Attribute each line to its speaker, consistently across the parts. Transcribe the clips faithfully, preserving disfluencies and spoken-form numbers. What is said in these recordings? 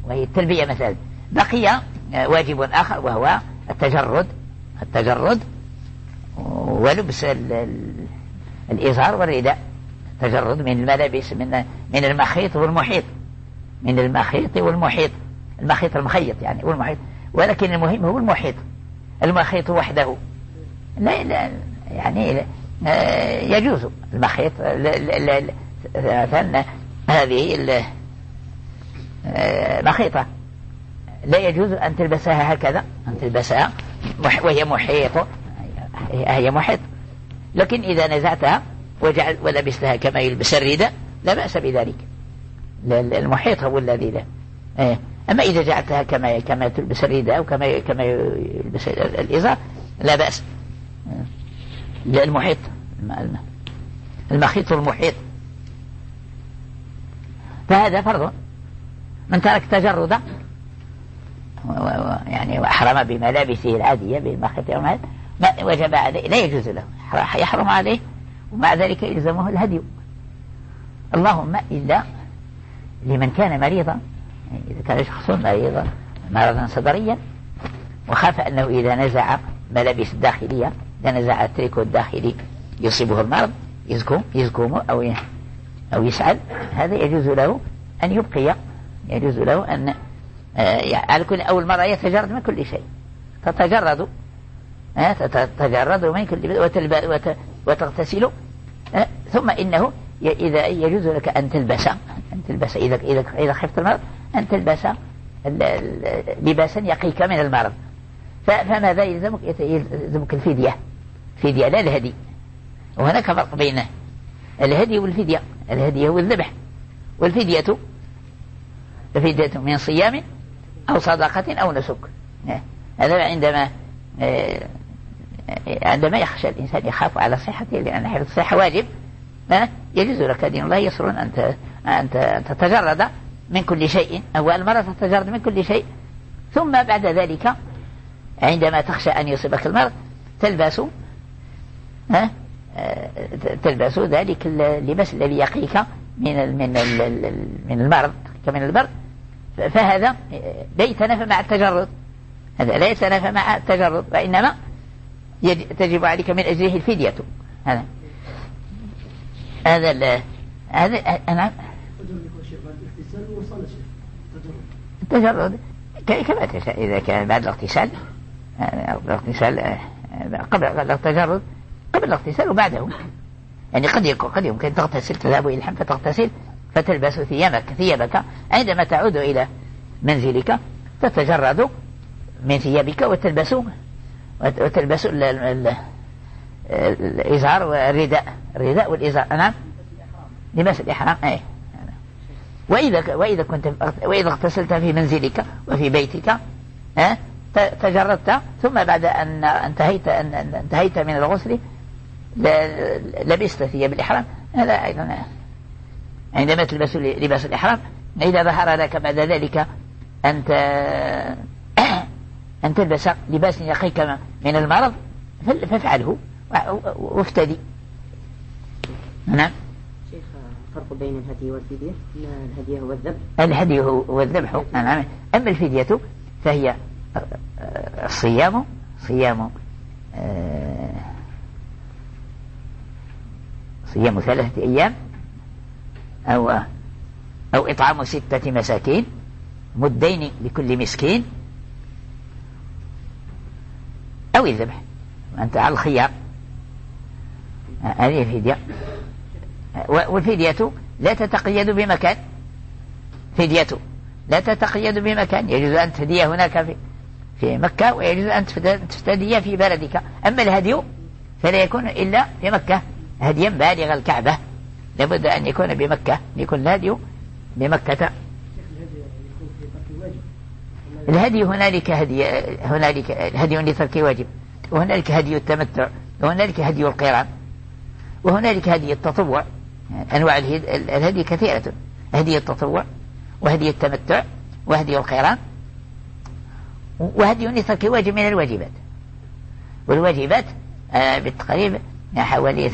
Speaker 1: وهي التلبية مثلا. بقي واجب آخر وهو التجرد التجرد ولبس الإزار والرداء. تجرد من الملابس من من المخيط والمحيط من المخيط والمحيط المخيط المخيط يعني والمحيط، ولكن المهم هو المحيط. المخيط وحده لا, لا يعني يجوز المخيط مثلا هذه المخيطة لا يجوز أن تلبسها هكذا، أن تلبسها وهي محيط هي محيط. لكن إذا نزعتها وجعل ولبستها كما يلبس الرداء لا بأس بذلك. المحيط هو الذي لا. أما إذا جعلتها كما كما تلبس الرداء وكما كما يلبس الإزار لا بأس. المحيط المخيط المحيط. فهذا فرض. من ترك تجرد يعني وأحرم بملابسه العادية بالمخيط يوم ما وجب عليه لا يجوز له، يحرم عليه، ومع ذلك يلزمه الهدي. اللهم إلا لمن كان مريضا، إذا كان شخص مريضا مرضا صدريا وخاف أنه إذا نزع ملابس الداخلية إذا نزع التريكو الداخلي يصيبه المرض يزكم يزكم أو أو يسعل، هذا يجوز له أن يبقي، يجوز له أن على كل أول مرة يتجرد من كل شيء. تتجرد تتجرد من كل وتغتسل، ثم إنه إذا يجوز لك أن تلبس أن تلبس إذا إذا إذا خفت المرض أن تلبس لباسا يقيك من المرض. فماذا يلزمك؟ يلزمك الفدية، فدية لا الهدي. وهناك فرق بين الهدي والفدية. الهدي هو الذبح، والفدية فدية من صيام أو صدقة أو نسك. هذا عندما عندما يخشى الإنسان يخاف على صحته، لأن حفظ الصحة واجب، يجوز لك دين الله يسر أن أن تتجرد من كل شيء. أول مرة تتجرد من كل شيء، ثم بعد ذلك عندما تخشى أن يصيبك المرض تلبس ها تلبس ذلك اللباس الذي يقيك من من من المرض كمن البرد. فهذا لا يتنافى مع التجرد، هذا لا يتنافى مع التجرد، وإنما تجب عليك من أجله الفدية. هذا هذا هذا أنا التجرد كما تشاء. إذا كان بعد الاغتسال الاغتسال قبل التجرد قبل الاغتسال وبعده، يعني قد يكون قد يمكن تغتسل تذهب إلى الحمام فتغتسل فتلبس ثيابك ثيابك عندما تعود إلى منزلك تتجرد من ثيابك وتلبس وتلبس الإزار والرداء الرداء والإزار. نعم لباس الإحرام. أي وإذا وإذا كنت وإذا اغتسلت في منزلك وفي بيتك ها تجردت، ثم بعد أن انتهيت أن انتهيت من الغسل لبست ثياب الإحرام. هذا أيضا عندما تلبس لباس الإحرام. إذا ظهر لك بعد ذلك أنت أن تلبس لباس يقيك من المرض فافعله وافتدي. نعم.
Speaker 2: شيخ فرق بين الهدي والفدية؟ الهدي هو الذبح.
Speaker 1: الهدي هو الذبح. نعم. أما الفدية فهي الصيام صيام صيام ثلاثة أيام أو أو إطعام ستة مساكين مدين لكل مسكين أو الذبح، وأنت على الخيار. هذه الفدية. والفدية لا تتقيد بمكان، فدية لا تتقيد بمكان، يجوز أن تفدي هناك في في مكة ويجوز أن تفتدي في بلدك. أما الهدي فلا يكون إلا في مكة هديا بالغ الكعبة، لابد أن يكون بمكة، يكون الهدي بمكة. الهدي هنالك هدي هنالك هدي لترك واجب، وهنالك هدي التمتع، وهنالك هدي القران، وهنالك هدي التطوع. أنواع الهدي كثيرة، هدي التطوع وهدي التمتع وهدي القران وهدي لترك واجب من الواجبات. والواجبات آه بالتقريب حوالي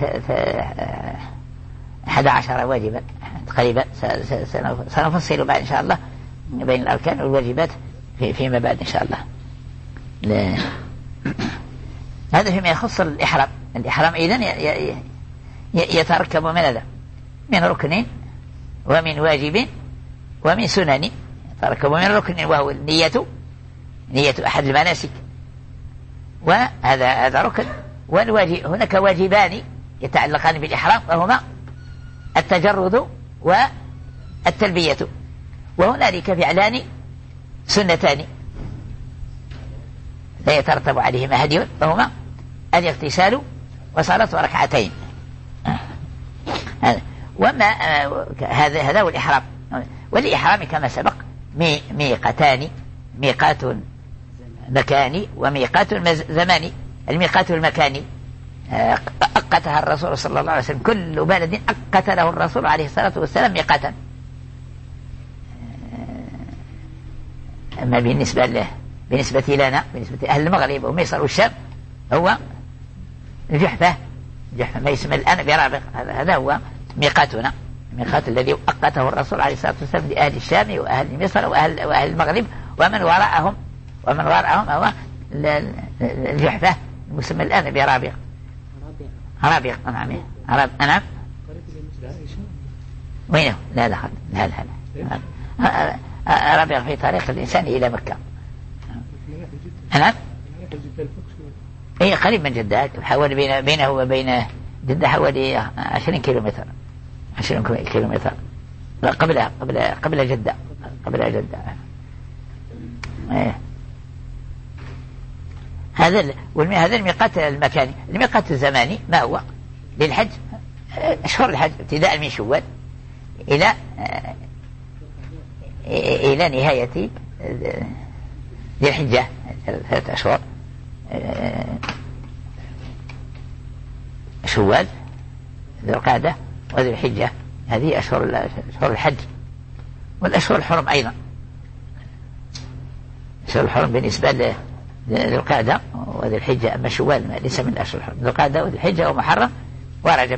Speaker 1: أحد عشر واجبا تقريبا، سنفصل بعد إن شاء الله بين الأركان والواجبات في فيما بعد إن شاء الله. لا. هذا فيما يخص الإحرام. الإحرام إذن يتركب من هذا، من ركن ومن واجب ومن سنن. يتركب من ركن وهو النية، نية أحد المناسك، وهذا هذا ركن. والواجب هناك واجبان يتعلقان بالإحرام وهما التجرد والتلبية، وهنالك فعلان سنتان لا يترتب عليهما هدي، وهما الاغتسال وصلاة ركعتين. وما هذا هذا هو الإحرام. والإحرام كما سبق ميقاتان، ميقات مكاني وميقات زماني. الميقات المكاني أقتها الرسول صلى الله عليه وسلم، كل بلد أقت له الرسول عليه الصلاة والسلام ميقاتا. أما بالنسبة له بالنسبة لنا، بالنسبة أهل المغرب ومصر والشام، هو الجحفة. الجحفة ما يسمى الآن برابغ، هذا هو ميقاتنا، الميقات الذي أقته الرسول عليه الصلاة والسلام لأهل الشام وأهل مصر وأهل, وأهل المغرب ومن وراءهم ومن وراءهم هو الجحفة المسمى الآن برابغ. رابغ. نعم. نعم. وينه؟ لا لا لا لا رابغ في طريق الإنسان إلى مكة. نعم. هي قريب من جدة، حوالي بين بينه وبين جدة حوالي عشرين كيلومتر، عشرين كيلومتر قبلها قبل قبل جدة قبل جدة. إيه. هذا هذا الميقات المكاني. الميقات الزماني ما هو؟ للحج أشهر الحج ابتداء من شوال إلى إلى نهاية ذي الحجة، ثلاثة أشهر، شوال ذي القعدة وذي الحجة. هذه أشهر أشهر الحج، والأشهر الحرم أيضا. أشهر الحرم بالنسبة ذي القعدة وذي الحجة، أما شوال ليس من أشهر الحرم. ذي القعدة وذي الحجة ومحرم ورجب.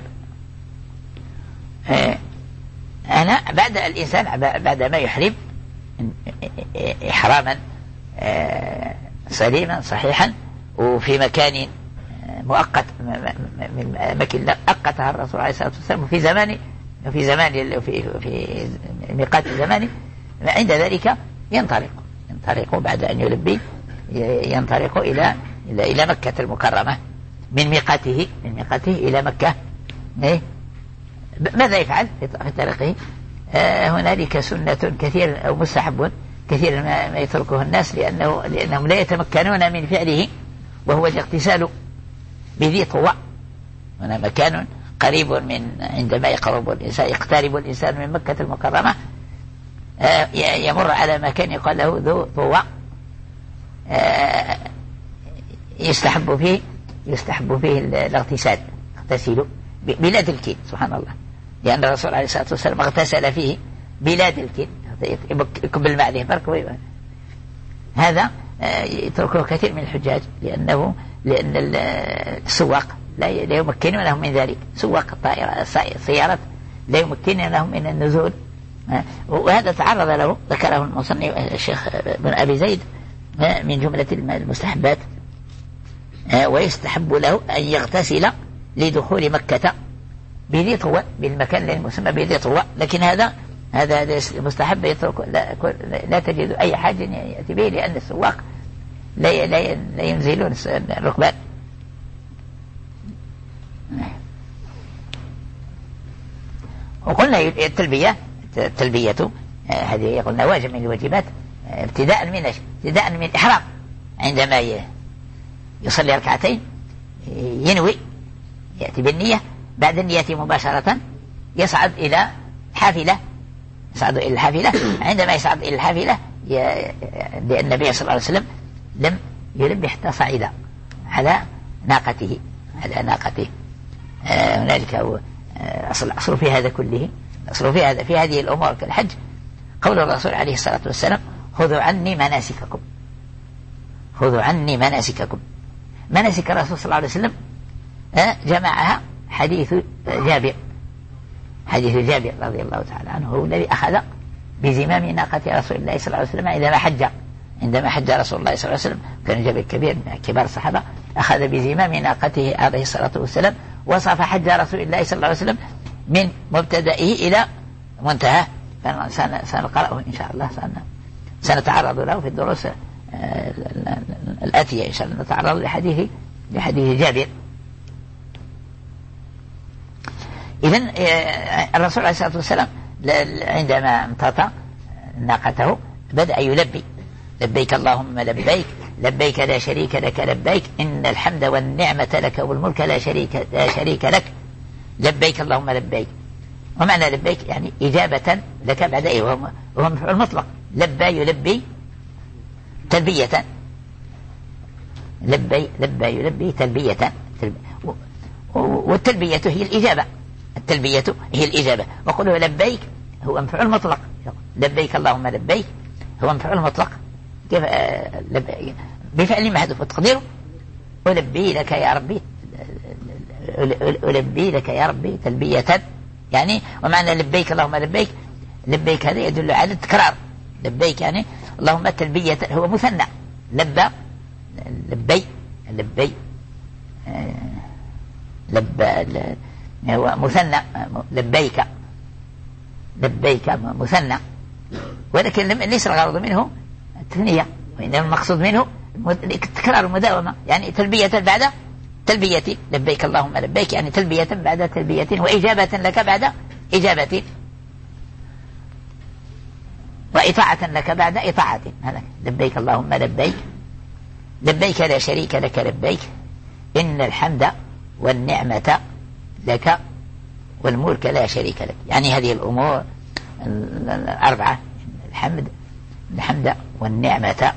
Speaker 1: أنا بعد الإنسان بعد ما يحرم إحراما سليما صحيحا وفي مكان مؤقت من أماكن أقتها الرسول عليه الصلاة والسلام في زمان في زمان في في ميقات الزمان، عند ذلك ينطلق ينطلق بعد أن يلبي ينطلق إلى إلى إلى مكة المكرمة من ميقاته من ميقاته إلى مكة. إيه؟ ماذا يفعل في طريقه؟ آه هنالك سنة كثير أو مستحب كثير ما يتركه الناس لأنه لأنهم لا يتمكنون من فعله، وهو الاغتسال بذي طوى. هنا مكان قريب من عندما يقرب الإنسان يقترب الإنسان من مكة المكرمة آه يمر على مكان يقال له ذو طوى، آه يستحب فيه يستحب فيه الاغتسال، يغتسل بلا دلكين. سبحان الله، لأن الرسول عليه الصلاة والسلام اغتسل فيه بلا دلكين، يكب الماء له برك. هذا يتركه كثير من الحجاج لأنه لأن السواق لا يمكنونهم من ذلك. سواق الطائرة السيارات لا يمكنونهم من النزول، وهذا تعرض له ذكره المصنف الشيخ بن أبي زيد من جملة المستحبات. ويستحب له أن يغتسل لدخول مكة بذي طوى، بالمكان المسمى بذي طوى. لكن هذا هذا مستحب يترك، لا, لا تجد أي حاجة يأتي به، لأن السواق لا, لا, لا ينزلون الركبان. وقلنا التلبية التلبية هذه قلنا واجب من الواجبات ابتداء من ابتداء من الإحرام. عندما يصلي ركعتين ينوي، يأتي بالنية، بعد النية مباشرة يصعد إلى حافلة يصعد إلى الحافلة. عندما يصعد إلى الحافلة لأن النبي صلى الله عليه وسلم لم يلبي حتى صعد على ناقته على ناقته. آه هنالك آه أصل أصل في هذا كله، أصل في هذا في هذه الأمور كالحج قول الرسول عليه الصلاة والسلام: خذوا عني مناسككم خذوا عني مناسككم. مناسك الرسول صلى الله عليه وسلم آه جمعها حديث جابر حديث جابر رضي الله تعالى عنه، هو الذي أخذ بزمام ناقة رسول الله صلى الله عليه وسلم عندما حج عندما حج رسول الله صلى الله عليه وسلم، كان جبل كبير من كبار الصحابة، أخذ بزمام ناقته عليه الصلاة والسلام، وصف حج رسول الله صلى الله عليه وسلم من مبتدئه إلى منتهى. سنقرأه إن شاء الله، سنتعرض له في الدروس الآتية إن شاء الله، نتعرض لحديث لحديث جابر. إذن الرسول عليه الصلاة والسلام عندما امتطى ناقته بدأ يلبي: لبيك اللهم لبيك، لبيك لا شريك لك لبيك، إن الحمد والنعمة لك والملك لا شريك لا شريك لك، لبيك اللهم لبيك. ومعنى لبيك يعني إجابة لك بعد إيه، وهو مفعول مطلق. لبى يلبي تلبية، لبي لبى يلبي تلبية، والتلبية هي الإجابة، التلبية هي الإجابة. وقوله لبيك هو مفعول مطلق، لبيك اللهم لبيك هو مفعول مطلق كيف بفعل محذوف، وتقديره ألبي لك يا ربي، ألبي لك يا ربي تلبية يعني. ومعنى لبيك اللهم لبيك، لبيك هذا يدل على التكرار، لبيك يعني اللهم تلبية، هو مثنى، لبى لبي لبي لبى هو مثنى، لبيك لبيك مثنى، ولكن ليس الغرض منه التثنية، وإنما المقصود منه تكرار المداومة، يعني تلبية بعد تلبية، لبيك اللهم لبيك يعني تلبية بعد تلبية، وإجابة لك بعد إجابة، وإطاعة لك بعد إطاعة. هذا لبيك اللهم لبيك، لبيك لا شريك لك لبيك، إن الحمد والنعمة لك والملك لا شريك لك. يعني هذه الأمور الأربعة، الحمد الحمد والنعمة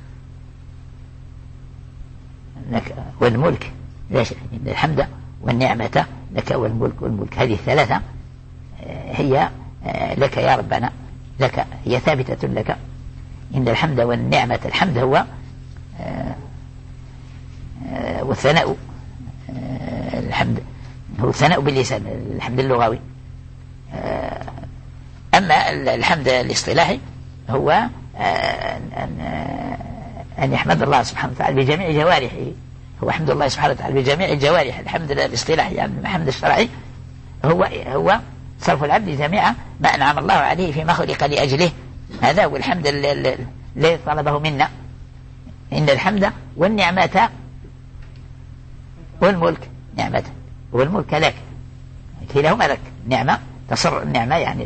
Speaker 1: لك والملك لا شريك، إن الحمد والنعمة لك والملك والملك، هذه الثلاثة هي لك يا ربنا، لك هي ثابتة لك. إن الحمد والنعمة، الحمد هو والثناء، الحمد هو الثناء باللسان، الحمد اللغوي. أما الحمد الاصطلاحي هو أن يحمد الله سبحانه وتعالى بجميع جوارحه، هو حمد الله سبحانه وتعالى بجميع الجوارح. الحمد الاصطلاحي يعني الحمد الشرعي هو هو صرف العبد جميع ما أنعم الله عليه فيما خلق لأجله، هذا هو الحمد الذي طلبه منا. إن الحمد والنعمة والملك، نعمة والملك لك، كلاهما لك. نعمة تصر النعمة يعني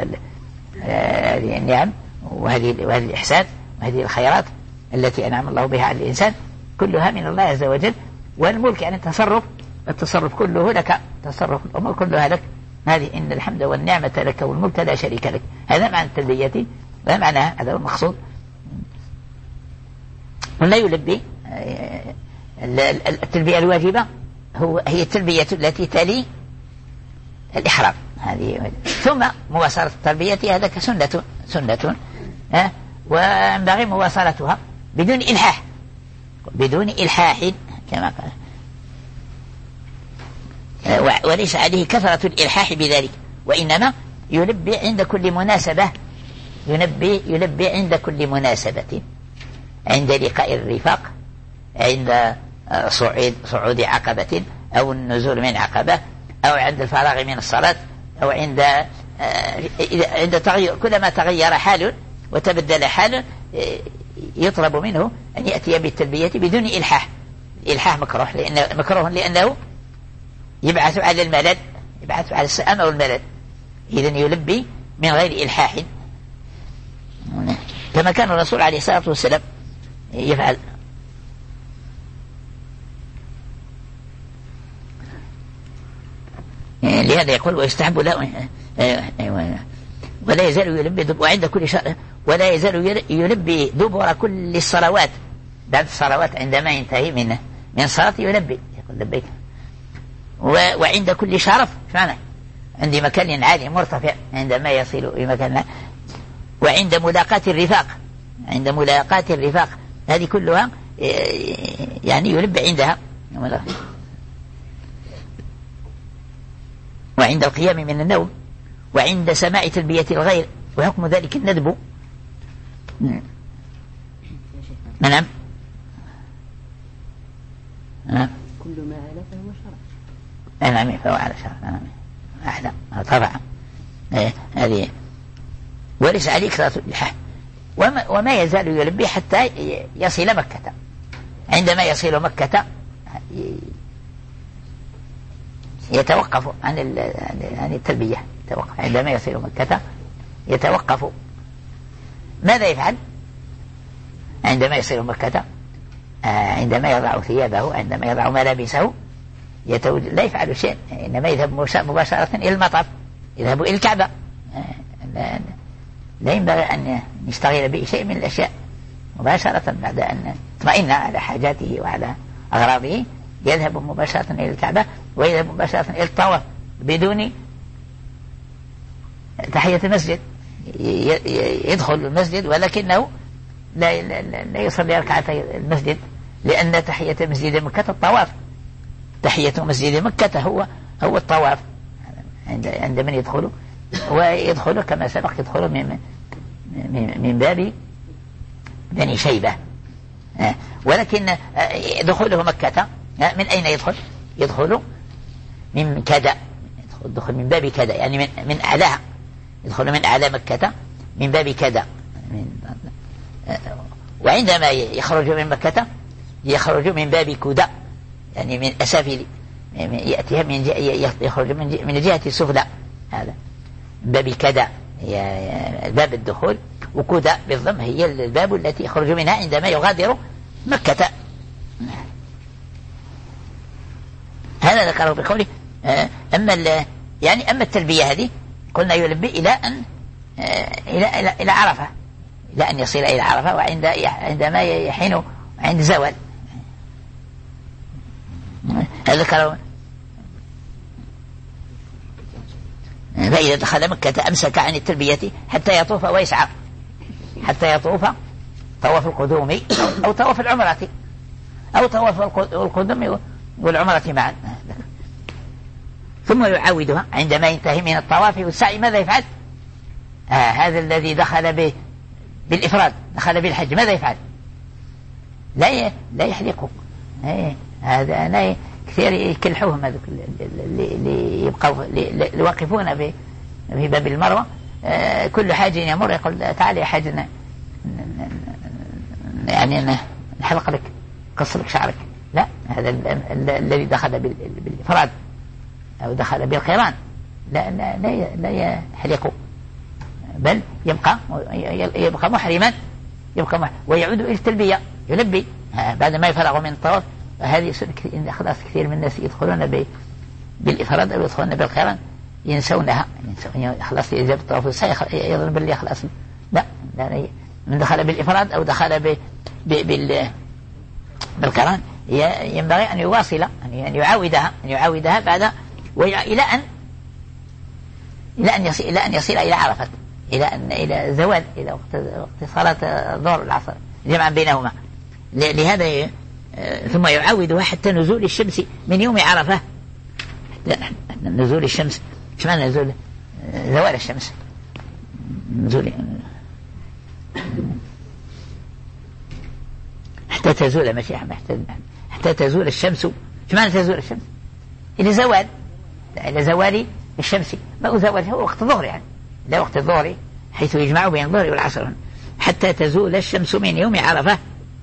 Speaker 1: النعم، وهذه وهذه الإحسان وهذه الخيرات التي أنعم الله بها على الإنسان كلها من الله عز وجل. والملك يعني التصرف، التصرف كله لك، تصرف الأمور كلها لك. هذه إن الحمد والنعمة لك والملك لا شريك لك، هذا معنى التلبية، هذا معناها، هذا هو المقصود. ولا يلبي التلبية الواجبة هو هي التلبية التي تلي الإحرام، هذه ثم مواصلة التلبية هذا كسنة سنة ها، وينبغي مواصلتها بدون إلحاح، بدون إلحاح كما قال، وليس عليه كثرة الإلحاح بذلك، وإنما يلبي عند كل مناسبة، ينبي يلبي عند كل مناسبة، عند لقاء الرفاق، عند صعود صعود عقبة أو النزول من عقبة، أو عند الفراغ من الصلاة، أو عند عند تغير، كلما تغير حال وتبدل حال يطلب منه أن يأتي بالتلبية بدون إلحاح. الإلحاح مكروه، لأنه مكروه لأنه يبعث على الملل، يبعث على السآمة والملل. إذن يلبي من غير إلحاح كما كان الرسول عليه الصلاة والسلام يفعل. لهذا يقول ويستحب له ولا يزال يلبي دب وعند كل شهر، ولا يزال يلبي دبر كل الصلوات، بعد الصلوات عندما ينتهي من من صلاة يلبي، يقول لبيك. وعند كل شرف، معنى عند مكان عالي مرتفع عندما يصل إلى مكان، وعند ملاقاة الرفاق، عند ملاقاة الرفاق، هذه كلها يعني يلبي عندها. وعند القيام من النوم، وعند سماع تلبية الغير، وحكم ذلك الندب. نعم نعم
Speaker 2: كل ما آل فهو شرع.
Speaker 1: نعم فهو على شرع. نعم أحلى طبعا. إيه هذه. وليس عليه كثرة اللحى. وما, وما يزال يلبي حتى يصل مكة. عندما يصل مكة يتوقف عن عن التلبية. يتوقف. عندما يصل مكة يتوقف. ماذا يفعل عندما يصل مكة؟ عندما يضع ثيابه، عندما يضع ملابسه، يتوج... لا يفعل شيء، إنما يذهب مباشرة إلى المطاف، يذهب إلى الكعبة. لا, لا ينبغي أن يشتغل بشيء من الأشياء. مباشرة بعد أن اطمئن على حاجاته وعلى أغراضه يذهب مباشرة إلى الكعبة، ويذهب مباشرة إلى الطواف بدون تحية المسجد. يدخل المسجد ولكنه لا, لا, لا يصلي ركعتي المسجد، لأن تحية مسجد مكة الطواف. تحية مسجد مكة هو هو الطواف عند عند من يدخل، ويدخل كما سبق يدخل من من, من باب بني شيبة. ولكن دخوله مكة من أين يدخل؟ يدخل من كذا، يدخل من باب كذا، يعني من من أعلاها، يدخل من أعلى مكة من باب كذا. وعندما يخرج من مكة يخرج من باب كودا، يعني من أسافل، يأتيها من يخرج من جهة السفلى. هذا من باب كذا باب الدخول، وكودا بالضم هي الباب التي يخرج منها عندما يغادر مكة. هذا ذكره بقوله. أما يعني أما التلبية هذه قلنا يلبي إلى أن إلى إلى إلى عرفة، إلى أن يصل إلى عرفة، وعند عندما يحين عند زوال. ذكره. فإذا دخل مكة أمسك عن التلبية حتى يطوف ويسعى، حتى يطوف طواف القدوم أو طواف العمرة أو طواف القدوم والعمرة معا، ثم يعاودها عندما ينتهي من الطواف والسعي. ماذا يفعل؟ آه هذا الذي دخل به بالإفراد، دخل بالحج، ماذا يفعل؟ لا ي... لا يحلقه. إيه هذا لا كثير يكلحوهم هذوك اللي, اللي يبقوا اللي يوقفون في في باب المروة. آه كل حاج يمر يقول تعال يا حاج يعني نحلق لك، قص لك شعرك. لا، هذا الذي دخل بالإفراد أو دخل بالقران لا لا لا, لا يحلقه، بل يبقى يبقى محرما، يبقى محرم ويعود إلى التلبية، يلبي بعد ما يفرغ من الطواف. هذه خلاص كثير من الناس يدخلون بالإفراد أو يدخلون بالقران ينسونها، ينسون خلاص يجب الطواف والسعي يظن باللي خلاص. لا, لا من دخل بالإفراد أو دخل ب بال بالقران ينبغي أن يواصل، أن يعاودها أن يعاودها بعد إلى أن إلى أن يصل إلى أن يصل إلى عرفة، إلى أن إلى زوال، إلى وقت وقت صلاة الظهر والعصر جمعا بينهما. لهذا ثم يعاودها حتى نزول الشمس من يوم عرفة. نزول الشمس، ايش معنى نزول؟ زوال الشمس، نزول حتى تزول ماشي حتى حتى تزول الشمس. ايش معنى تزول الشمس؟ إلى زوال، إلى زوال الشمس. ما زوال هو وقت الظهر، يعني لا وقت الظهر حيث يجمع بين الظهر والعصر، حتى تزول الشمس من يوم عرفة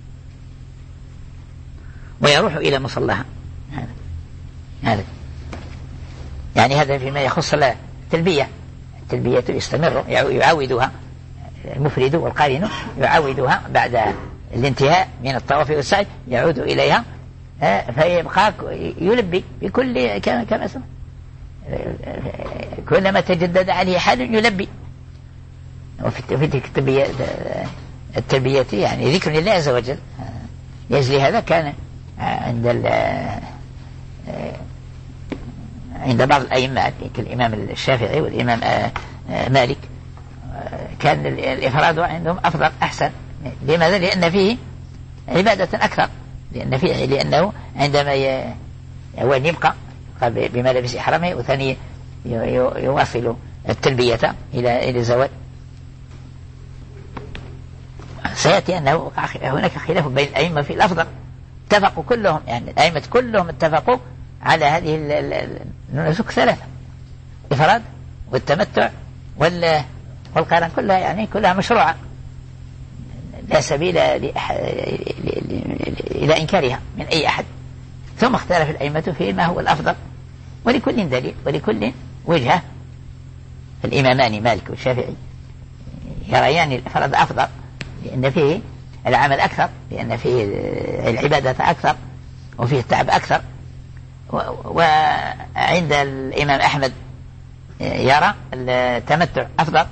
Speaker 1: ويروح إلى مصلاها. هذا هذا يعني هذا فيما يخص التلبية. التلبية يستمر، يعاودها المفرد والقارن، يعاودها بعد الانتهاء من الطواف والسعي، يعود إليها فيبقى يلبي بكل كما كما سمع. كلما تجدد عليه حال يلبي. وفي التلبية التلبية يعني ذكر لله عز وجل. يجري هذا كان عند عند بعض الأئمة كالإمام الشافعي والإمام مالك كان الإفراد عندهم أفضل أحسن. لماذا؟ لأن فيه عبادة أكثر، لأن فيه لأنه عندما أولا يبقى بملابس إحرامه، وثانيا يواصل التلبية إلى إلى زوال سيأتي أنه هناك خلاف بين الأئمة في الأفضل. اتفقوا كلهم، يعني الأئمة كلهم اتفقوا على هذه النسك ثلاثة: الإفراد والتمتع والقران، كلها يعني كلها مشروعة، لا سبيل إلى إنكارها من أي أحد. ثم اختلف الأئمة في ما هو الأفضل، ولكل دليل ولكل وجهة. الإمامان مالك والشافعي يريان الإفراد أفضل لأن فيه العمل أكثر، لأن فيه العبادة أكثر وفيه التعب أكثر. وعند الإمام أحمد يرى التمتع أفضل،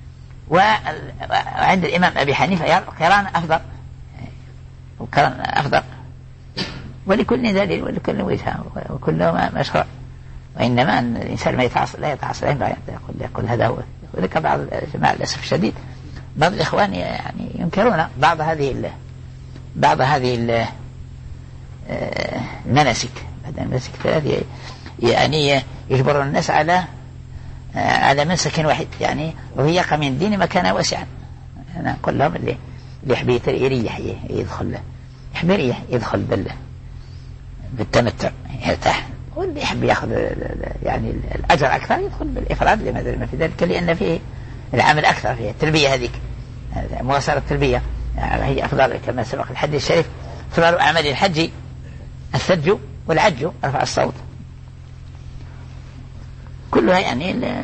Speaker 1: وعند الإمام أبي حنيفة يرى القران أفضل القران أفضل. ولكل دليل ولكل وجهة وكله مشروع. وإنما أن الإنسان ما يتعصب لا يتعصب يقول يقول هذا هو. وذلك بعض الجماعة للأسف الشديد بعض الإخوان يعني ينكرون بعض هذه ال بعض هذه ال المناسك المناسك الثلاث، يعني يجبرون الناس على على منسك واحد، يعني وهي يقع من الدين مكانا واسعا. أنا أقول لهم اللي اللي يحب يريح يدخل يحب يدخل بال بالتمتع يرتاح، واللي يحب يأخذ يعني الأجر أكثر يدخل بالإفراد. لماذا؟ لما في ذلك لأن فيه العمل أكثر، فيه التربية هذيك مواصلة التربية هي أفضل، كما سبق الحديث الشريف: أفضل أعمال الحج الثلج والعج رفع الصوت. كلها يعني ال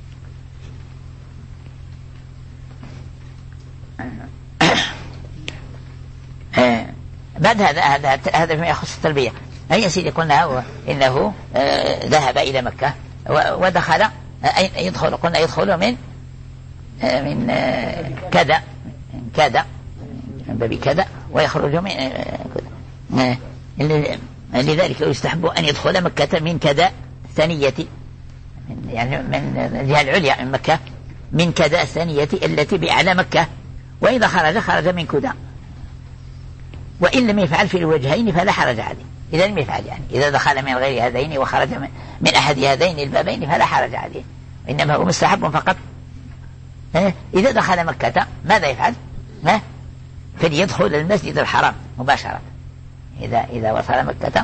Speaker 1: بعد هذا هذا هذا فيما يخص التربية. أي سيدي قلنا هو إنه ذهب إلى مكة ودخل يدخل قلنا يدخل من من كذا من كذا من باب كذا ويخرج من لذلك يستحب أن يدخل مكة من كذا ثانية، يعني من الجهة العليا من مكة، من كذا ثانية التي بأعلى مكة. وإذا خرج خرج من كذا، وإن لم يفعل في الوجهين فلا حرج عليه. إذا لم يفعل يعني إذا دخل من غير هذين وخرج من أحد هذين البابين فلا حرج عليه، إنما هو مستحب فقط. إذا دخل مكة ماذا يفعل؟ فليدخل المسجد الحرام مباشرة. إذا إذا وصل مكة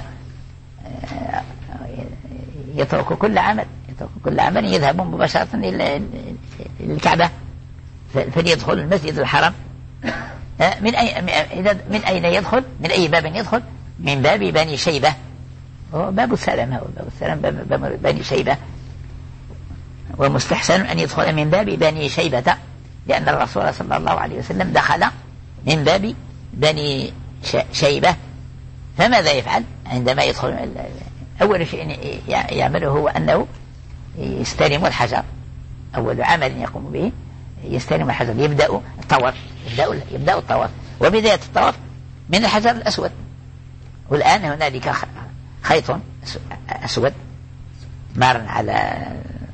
Speaker 1: يترك كل عمل يترك كل عمل يذهب مباشرة إلى الكعبة، فليدخل المسجد الحرام. من أي إذا من أين يدخل؟ من أي باب يدخل؟ من باب بني شيبة، هو باب السلام، هو باب السلام باب, باب بني شيبة. ومستحسن أن يدخل من باب بني شيبة، لأن الرسول صلى الله عليه وسلم دخل من باب بني شيبة. فماذا يفعل عندما يدخل؟ أول شيء يعمله هو أنه يستلم الحجر، أول عمل يقوم به يستلم الحجر، يبدأ الطواف يبدأ, يبدأ الطواف وبداية الطواف من الحجر الأسود. والآن هنالك خيط أسود مار على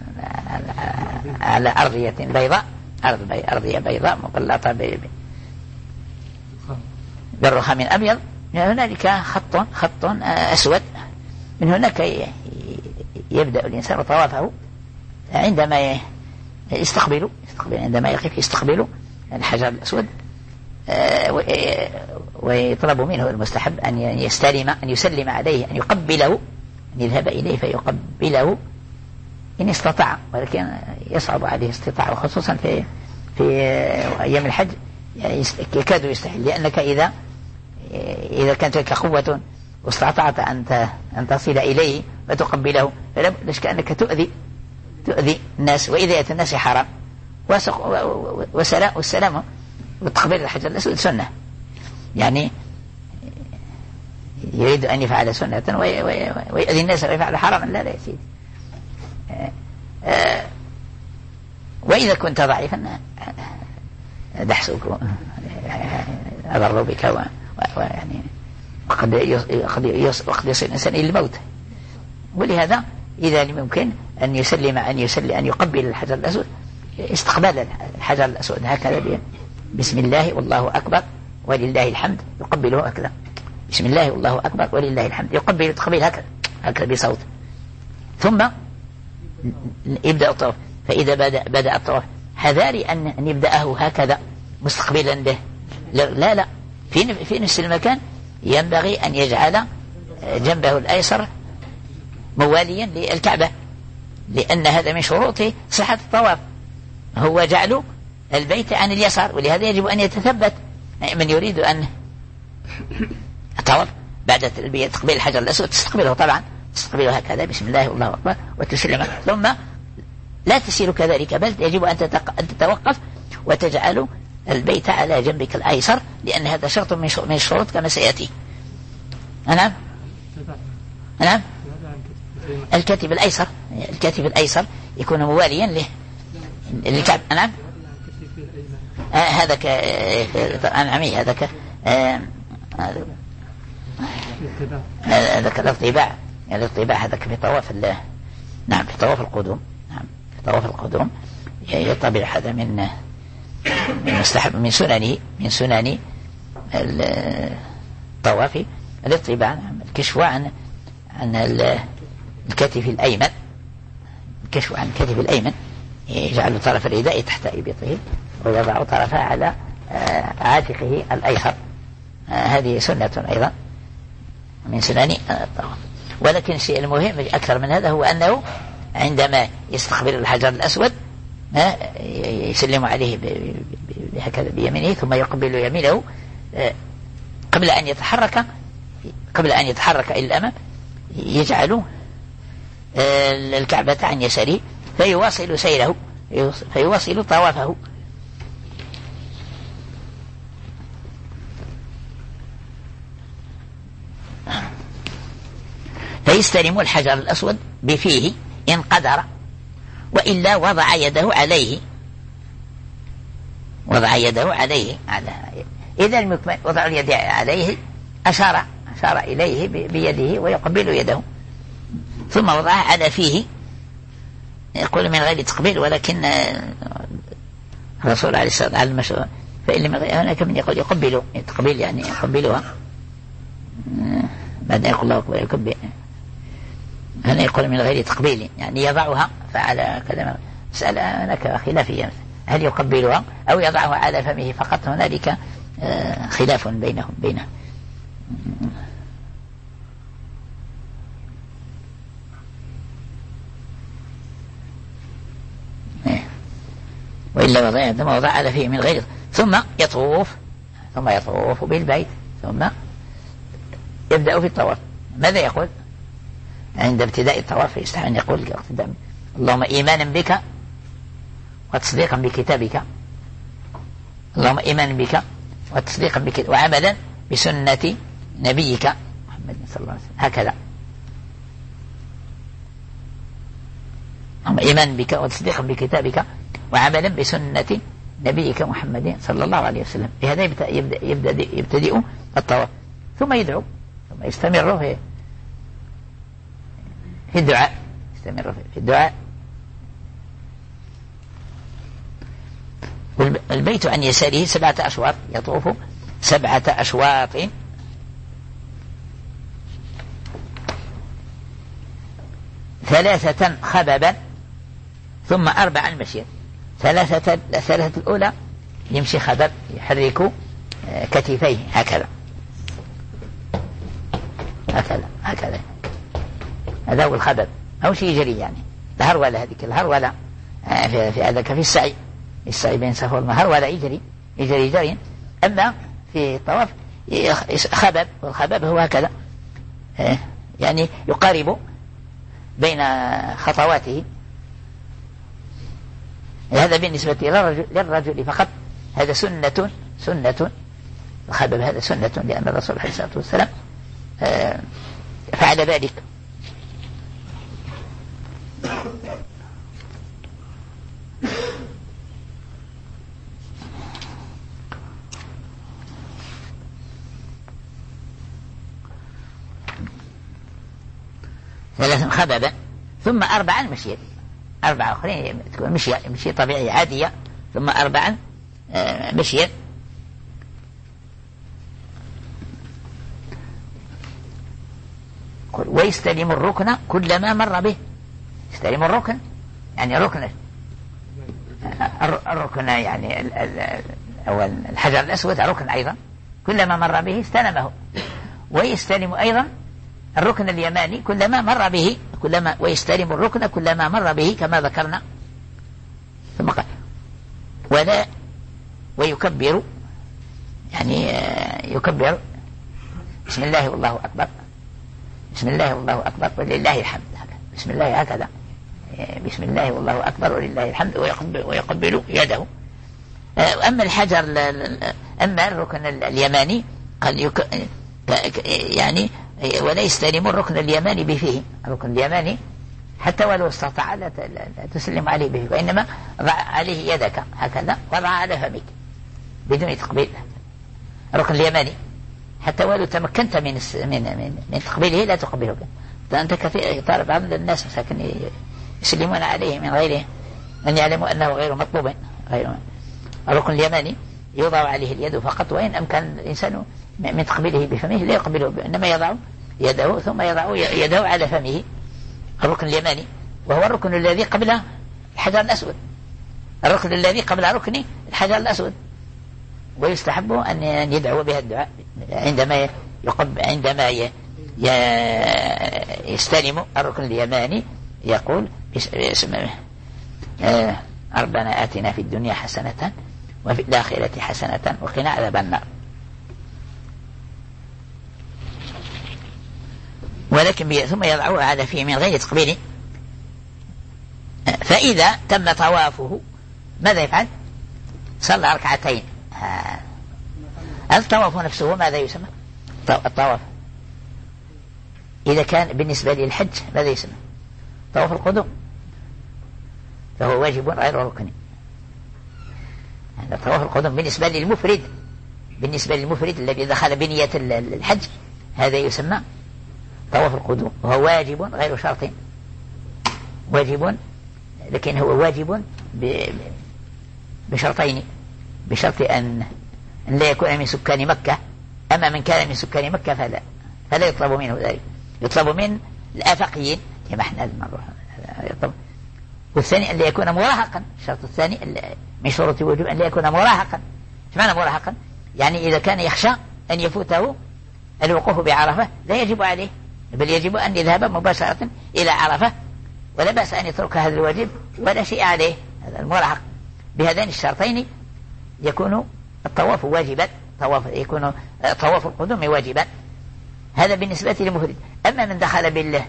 Speaker 1: على أرضية بيضاء، أرض أرضية بيضاء مغلطة بالرخام أبيض، هنالك خط خط أسود. من هناك يبدأ الإنسان طوافه. عندما يستقبل يستقبل عندما يقف يستقبل الحجر الأسود، ويطلب منه المستحب أن يستلم أن يسلم عليه، أن يقبله، أن يذهب إليه فيقبله إن استطاع، ولكن يصعب عليه استطاعه، خصوصا في في أيام الحج يكاد يستحيل، لأنك إذا إذا كانت لك قوة واستطعت أن أن تصل إليه وتقبله فلا شك أنك تؤذي تؤذي الناس، وإذاية الناس حرام، وسلام والسلام وتقبيل الحجر الأسود سنة. يعني يريد أن يفعل سنة ويؤذي الناس ويفعل حراما، لا لا يا سيدي. وإذا كنت ضعيفا دحسك أضر بك، ويعني وقد وقد يصل الإنسان إلى الموت. ولهذا إذا لم يمكن أن يسلم أن يسلم أن يقبل الحجر الأسود، استقبال الحجر الأسود هكذا بسم الله والله أكبر ولله الحمد، يقبله هكذا بسم الله والله أكبر ولله الحمد، يقبل تقبيل هكذا هكذا بصوت، ثم يبدأ الطواف. فإذا بدأ بدأ الطواف حذاري أن أن يبدأه هكذا مستقبلا به لا لا في في نفس المكان ينبغي أن يجعل جنبه الأيسر مواليا للكعبة، لأن هذا من شروط صحة الطواف، هو جعل البيت عن اليسار، ولهذا يجب أن يتثبت من يريد أن يطوف بعد تلبية تقبيل الحجر الأسود تستقبله، طبعا تستقبله هكذا بسم الله والله أكبر وتسلم، ثم لا تسير كذلك، بل يجب أن تتوقف وتجعل البيت على جنبك الأيسر، لأن هذا شرط من الشروط كما سيأتي. نعم نعم الكتف الأيسر، الكتف الأيسر يكون مواليا له للكعب. نعم آه هذا ك أنعمي هذا ك آه هذا كالارتباع، الارتباع هذا في طواف الله. نعم في طواف القدوم، نعم في طواف القدوم يطبع هذا من من مستحب من سننه من سنن الطواف الارتباع. نعم الكشف عن عن الكتف الأيمن، الكشف عن الكتف الأيمن، يجعل طرف الرداء تحت إبطه ويضع طرفه على عاتقه الأيسر، هذه سنة أيضا من سنن الطواف. ولكن الشيء المهم أكثر من هذا هو أنه عندما يستقبل الحجر الأسود يسلم عليه هكذا بيمينه، ثم يقبل يمينه قبل أن يتحرك قبل أن يتحرك إلى الأمام، يجعل الكعبة عن يساره فيواصل سيره فيواصل طوافه. فيستلم الحجر الأسود بفيه إن قدر، وإلا وضع يده عليه وضع يده عليه على إذا المكمل وضع اليد عليه أشار أشار إليه بيده ويقبل يده، ثم وضعها على فيه، يقول من غير تقبيل، ولكن الرسول عليه الصلاة والسلام فإن لم هناك من يقول يقبل تقبيل يعني يقبلها، بعد يقول الله أكبر يقبل، هنا يقول من غير تقبيل يعني يضعها، فعلى كلام مسألة هناك خلافية هل يقبلها أو يضعها على فمه فقط، هنالك خلاف بينهم بينه. وإلا وضع ثم وضع على فيه من غير، ثم يطوف ثم يطوف بالبيت، ثم يبدأ في الطواف. ماذا يقول عند ابتداء الطواف؟ يستحق أن يقول اللهم إيمانا بك وتصديقا بكتابك، اللهم إيمانا بك وتصديقا بكتابك وعملا بسنة نبيك محمد صلى الله عليه وسلم، هكذا اللهم إيمانا بك وتصديقا بكتابك وعملا بسنة نبيك محمد صلى الله عليه وسلم. بهذا يبدأ يبدأ يبدأ يبتدئ الطواف، ثم يدعو ثم يستمر في في الدعاء يستمر في الدعاء. والبيت عن يساره سبعة أشواط، يطوف سبعة أشواط، ثلاثة خببا ثم أربعا مشيا. ثلاثة الثلاثة الأولى يمشي خبب يحرك كتفيه هكذا هكذا هكذا، هذا هو الخبب، أو شيء يجري يعني الهرولة، هذيك الهرولة في في هذاك في السعي السعي بين الصفا والمروة هرولة يجري يجري جري. أما في الطواف خبب، والخبب هو هكذا يعني يقارب بين خطواته. هذا بالنسبة للرجل, للرجل فقط، هذا سنة سنة الخبب هذا سنة، لأن الرسول عليه الصلاة والسلام فعل ذلك. ثلاث خببا ثم أربعا مشيا، أربعة أخرين تكون مشيا مشي طبيعي عادية، ثم أربعا مشيا. ويستلم الركن كلما مر به، يستلم الركن يعني ركن الركن يعني أو الحجر الأسود ركن أيضا، كلما مر به استلمه، ويستلم أيضا الركن اليماني كلما مر به، كلما ويستلم الركن كلما مر به كما ذكرنا. ثم قال ولا ويكبر، يعني يكبر بسم الله والله أكبر، بسم الله والله أكبر ولله الحمد، بسم الله هكذا، بسم الله والله أكبر ولله الحمد، ويقبل, ويقبل يده. أما الحجر أما الركن اليماني قال يك... يعني ولا يستلم الركن اليماني بفيه، الركن اليماني حتى ولو استطاع لا تسلم عليه به، وإنما ضع عليه يدك هكذا وضع على فمك بدون تقبيل. الركن اليماني حتى ولو تمكنت من من من, من تقبيله لا تقبله. أنت كثير ترى بعض الناس مساكن يسلمون عليه من غير أن يعلموا أنه غير مطلوب. غير الركن اليماني يوضع عليه اليد فقط، وإن أمكن الإنسان من تقبيله بفمه لا يقبله، إنما يضع يده ثم يضع يده على فمه. الركن اليماني وهو الركن الذي قبل الحجر الأسود، الركن الذي قبل ركن الحجر الأسود. ويستحب أن يدعو بها الدعاء عندما يقب عندما يستلم الركن اليماني، يقول باسمه ربنا آتنا في الدنيا حسنة وفي الآخرة حسنة وقنا عذاب النار. ولكن ثم يضعه على فيه من غير تقبيل. فإذا تم طوافه ماذا يفعل؟ صلى ركعتين. الطواف نفسه ماذا يسمى؟ الطواف إذا كان بالنسبة للحج ماذا يسمى؟ طواف القدوم، فهو واجب غير ركن. هذا طواف القدوم بالنسبة للمفرد، بالنسبة للمفرد الذي دخل بنية الحج هذا يسمى طواف القدوم، وهو واجب غير شرط، واجب لكن هو واجب بشرطين، بشرط أن أن لا يكون من سكان مكة. أما من كان من سكان مكة فلا فلا يطلب منه ذلك، يطلب من الآفاقيين كما احنا المروح يطلب. والثاني أن لا يكون مراهقا، الشرط الثاني من شروط الوجوب أن لا يكون مراهقا. ايش معنى مراهقا؟ يعني إذا كان يخشى أن يفوته الوقوف بعرفة لا يجب عليه، بل يجب أن يذهب مباشرة إلى عرفة، ولا بأس أن يترك هذا الواجب ولا شيء عليه. هذا المراهق. بهذين الشرطين يكون الطواف واجبا، طواف يكون طواف القدوم واجبا. هذا بالنسبة للمفرد. أما من دخل بالله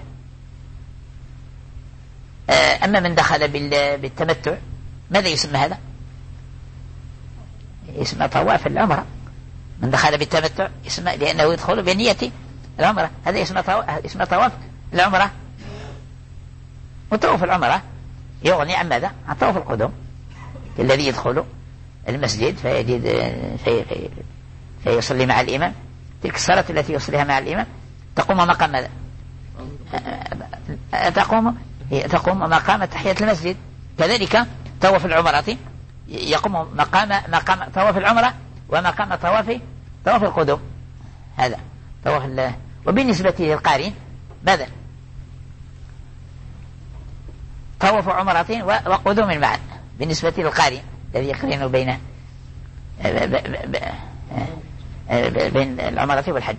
Speaker 1: أما من دخل بالتمتع ماذا يسمى هذا؟ يسمى طواف العمرة. من دخل بالتمتع يسمى لأنه يدخل بنية العمرة، هذا يسمى طواف, يسمى طواف العمرة. وطواف العمرة يغني عن ماذا؟ عن طواف القدوم الذي يدخل المسجد فيجد في في فيصلي مع الإمام. تلك الصلاة التي يصليها مع الإمام تقوم مقام ماذا؟ تقوم تقوم مقام تحية المسجد. كذلك طواف العمرة يقوم مقام مقام طواف العمرة ومقام طواف طواف القدوم. هذا طواف الله. وبالنسبة للقارين ماذا؟ طواف عمرة وقدوم معا بالنسبة للقارين الذي يقرن بين بين العمرة والحج.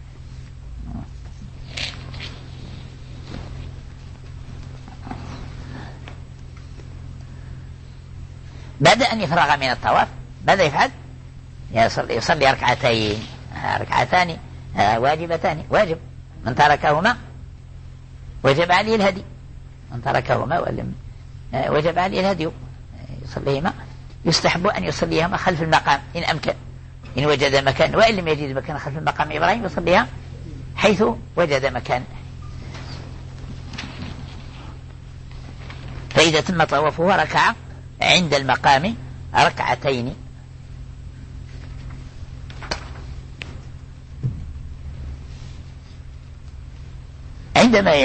Speaker 1: بعد أن يفرغ من الطواف ماذا يفعل؟ يصلي, يصلي ركعتين، ركعتان واجبتان. واجب من تركهما وجب عليه الهدي، من تركهما ولم وجب عليه الهدي يصليهما. يستحب أن يصليهما خلف المقام إن أمكن، إن وجد مكان، وإن لم يجد مكان خلف المقام إبراهيم يصليها حيث وجد مكان. فإذا تم طوافه ركع عند المقام ركعتين. عندما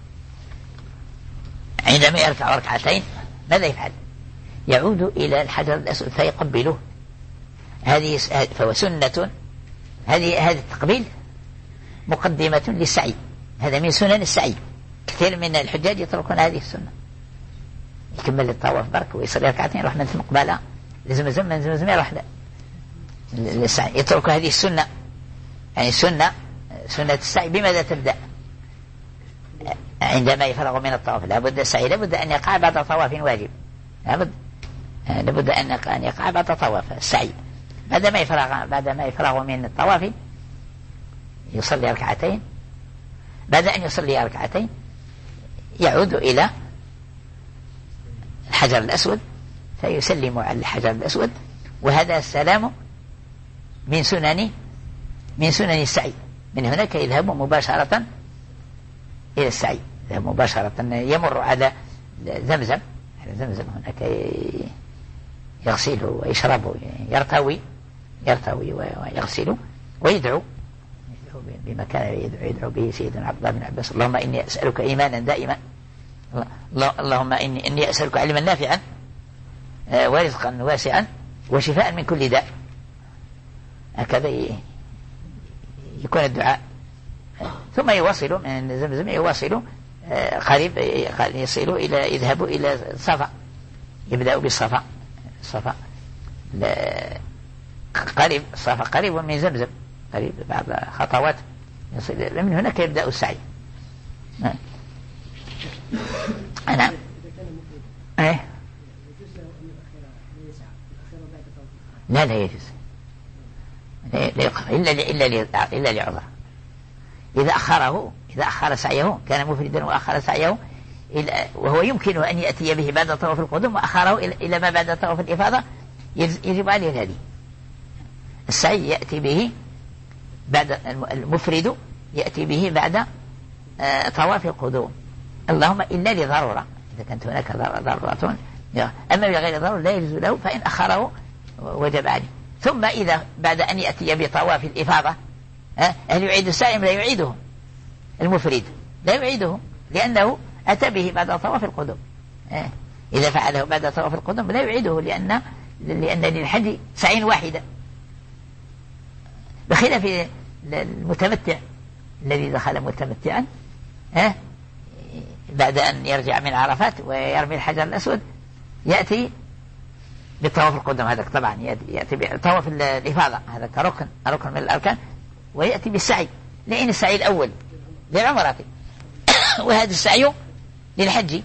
Speaker 1: عندما يركع ركعتين ماذا يفعل؟ يعود إلى الحجر الأسود فيقبله. هذه فهو سنة. هذه هذا التقبيل مقدمة للسعي، هذا من سنن السعي. كثير من الحجاج يتركون هذه السنة، يكمل الطواف برك ويصلي ركعتين يروح من ثم قبالة لزمزم، من زمزم يروح السعي يترك هذه السنة. يعني السنة سنة السعي بماذا تبدأ؟ عندما يفرغ من الطواف لابد السعي لابد أن يقع بعد طواف واجب، لابد لابد أن يقع بعد طواف السعي. بعد ما يفرغ بعد ما يفرغ من الطواف يصلي ركعتين. بعد أن يصلي ركعتين يعود إلى الحجر الأسود فيسلم على الحجر الأسود، وهذا السلام من سنن من سنن السعي. من هناك يذهب مباشرة إلى السعي، يذهب مباشرة يمر على زمزم على زمزم هناك يغسله ويشربه، يرتوي يرتوي ويغسله ويدعو بمكان يدعو, يدعو به سيدنا عبد الله بن عباس: اللهم إني أسألك إيمانا دائما، اللهم إني, إني أسألك علما نافعا ورزقا واسعا وشفاء من كل داء. هكذا يكون الدعاء. ثم يواصل من زمزم يواصل قريب يصل إلى يذهب إلى الصفا، يبدأ بالصفا. الصفا قريب، الصفا قريب من زمزم، قريب بعض خطوات يصل من هناك يبدأ السعي. أنا إيه لا لا يجوز إلا إلا إلا لعذر. إذا أخره إذا أخر سعيه كان مفردا وأخر سعيه وهو يمكن أن يأتي به بعد طواف القدوم وأخره إلى ما بعد طواف الإفاضة يجب عليه هذه. السعي يأتي به بعد المفرد يأتي به بعد طواف القدوم، اللهم إلا لضرورة، إذا كانت هناك ضرورة. أما بغير ضرورة لا يجوز له، فإن أخره وجب عليه. ثم إذا بعد أن يأتي بطواف الإفاضة هل يعيد السعي لا يعيده؟ المفرد لا يعيده لأنه أتى به بعد طواف القدوم. إذا فعله بعد طواف القدوم لا يعيده لأن لأن للحج سعي واحدة، بخلاف المتمتع الذي دخل متمتعا بعد أن يرجع من عرفات ويرمي الحجر الأسود يأتي بالطواف القدوم، هذا طبعا يأتي بطواف الإفاضة، هذا كركن ركن من الأركان، ويأتي بالسعي، لأن السعي الأول للعمرة وهذا السعي للحج.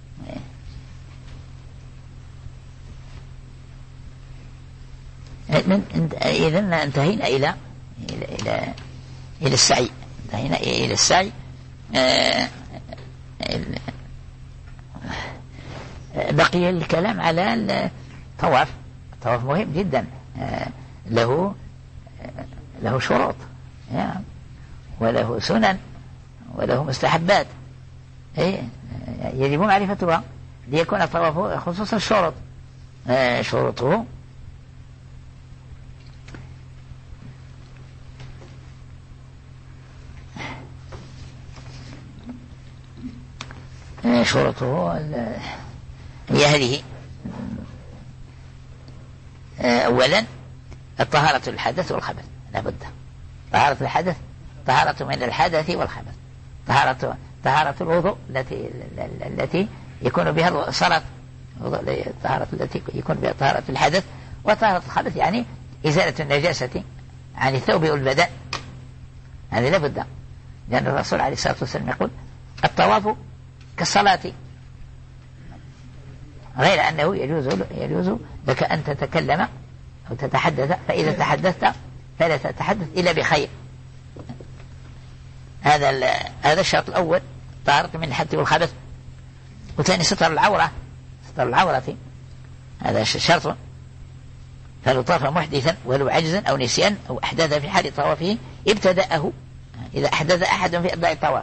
Speaker 1: إذن انتهينا إلى إلى إلى السعي، انتهينا إلى السعي. بقي الكلام على الطواف. الطواف مهم جدا، له له شروط وله سنن وله مستحبات يجب معرفتها ليكون الطواف خصوصا الشروط. شروطه شروطه هي هذه: أولا الطهارة الحدث والخبث، لابد طهارة الحدث، طهارة من الحدث والخبث، طهارة طهارة الوضوء التي التي يكون بها صلاة، الطهارة التي يكون بها طهارة الحدث، وطهارة الخبث يعني إزالة النجاسة عن الثوب والبدن، هذه لابد، لأن الرسول عليه الصلاة والسلام يقول: الطواف كالصلاة، غير أنه يجوز يجوز لك أن تتكلم أو تتحدث، فإذا تحدثت فلا تتحدث إلا بخير. هذا هذا الشرط الأول، طهارة من الحدث والخبث. وثاني ستر العورة، ستر العورة هذا شرط، فلو طاف محدثا ولو عجزا أو نسيان أو أحدث في حال طوافه ابتدأه، إذا أحدث أحد في أداء الطواف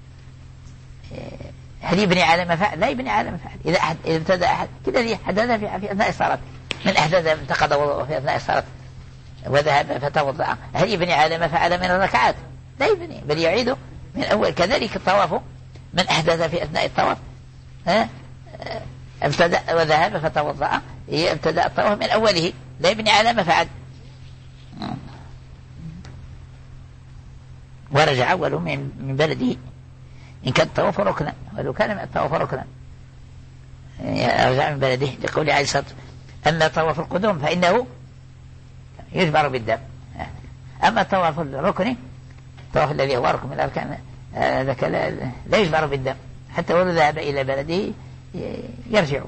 Speaker 1: هل يبني على ما فعل؟ لا يبني على ما فعل. إذا أحد إذا ابتدأ أحد كذا حدث في, في أثناء الصلاة، من أحدث انتقض وضوءه في أثناء الصلاة وذهب فتوضأ، هل يبني على ما فعل من الركعات؟ لا يبني، بل يعيده من أول. كذلك الطواف، من أحدث في أثناء الطواف ابتدأ وذهب فتوضأ، ابتدأ الطواف من أوله، لا يبني على ما فعل. ورجع أول من من بلده إن كان الطواف ركنا، ولو كان الطواف ركنا رجع من بلده، لقول عليه الصلاة والسلام: أما طواف القدوم فإنه يجبر بالدم. أما الطواف الركني الطواف الذي هو ركن من الأركان ذاك لا, لا يجبر بالدم، حتى ولو ذهب إلى بلده يرجع.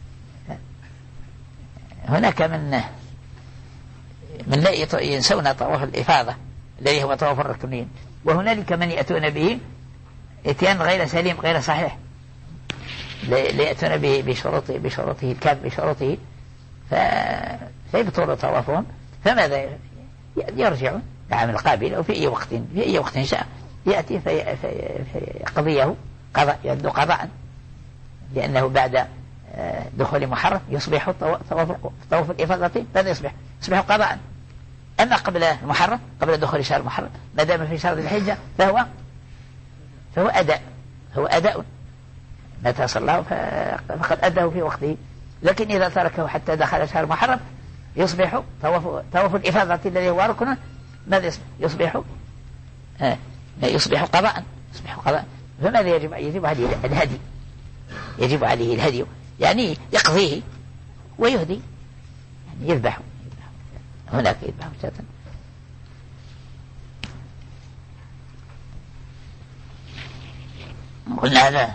Speaker 1: هناك من من لا ينسون طواف الإفاضة الذي هو طواف الركنين، وهنالك من يأتون به اتيان غير سليم غير صحيح، لا يأتون به بشروطه بشروطه الكامل بشروطه فيبطل طوافهم. فماذا يرجعون العام القابل أو في أي وقت في أي وقت شاء يأتي في فيقضيه قضاء يبدو قضاء، لأنه بعد دخول محرم يصبح طواف الإفاضة ماذا يصبح يصبح قضاء. أما قبل المحرم قبل دخول شهر المحرم ما دام في شهر الحجة فهو فهو أداء هو أداء متى صلاه فقد أداه في وقته. لكن إذا تركه حتى دخل شهر محرم يصبح طواف طواف الإفاضة الذي هو ركن ماذا يصبح آه يصبح قضاء يصبح قضاء. فماذا يجب يجب عليه الهدي يجب عليه الهدي يعني يقضيه ويهدي يعني يذبح هناك يذبح شاة. قلنا هذا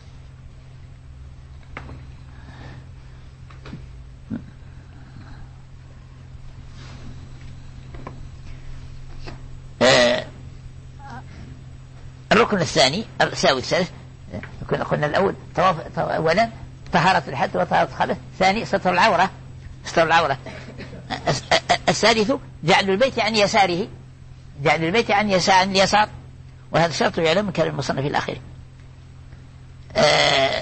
Speaker 1: آه الركن الثاني الساوي الثالث كنا قلنا الأول طواف أولا طهارة الحدث وطهارة الخبث، ثاني ستر العورة ستر العورة، الثالث جعل البيت عن يساره جعل البيت عن يسار عن اليسار، وهذا شرط يعلم من كلام المصنف الأخير. آه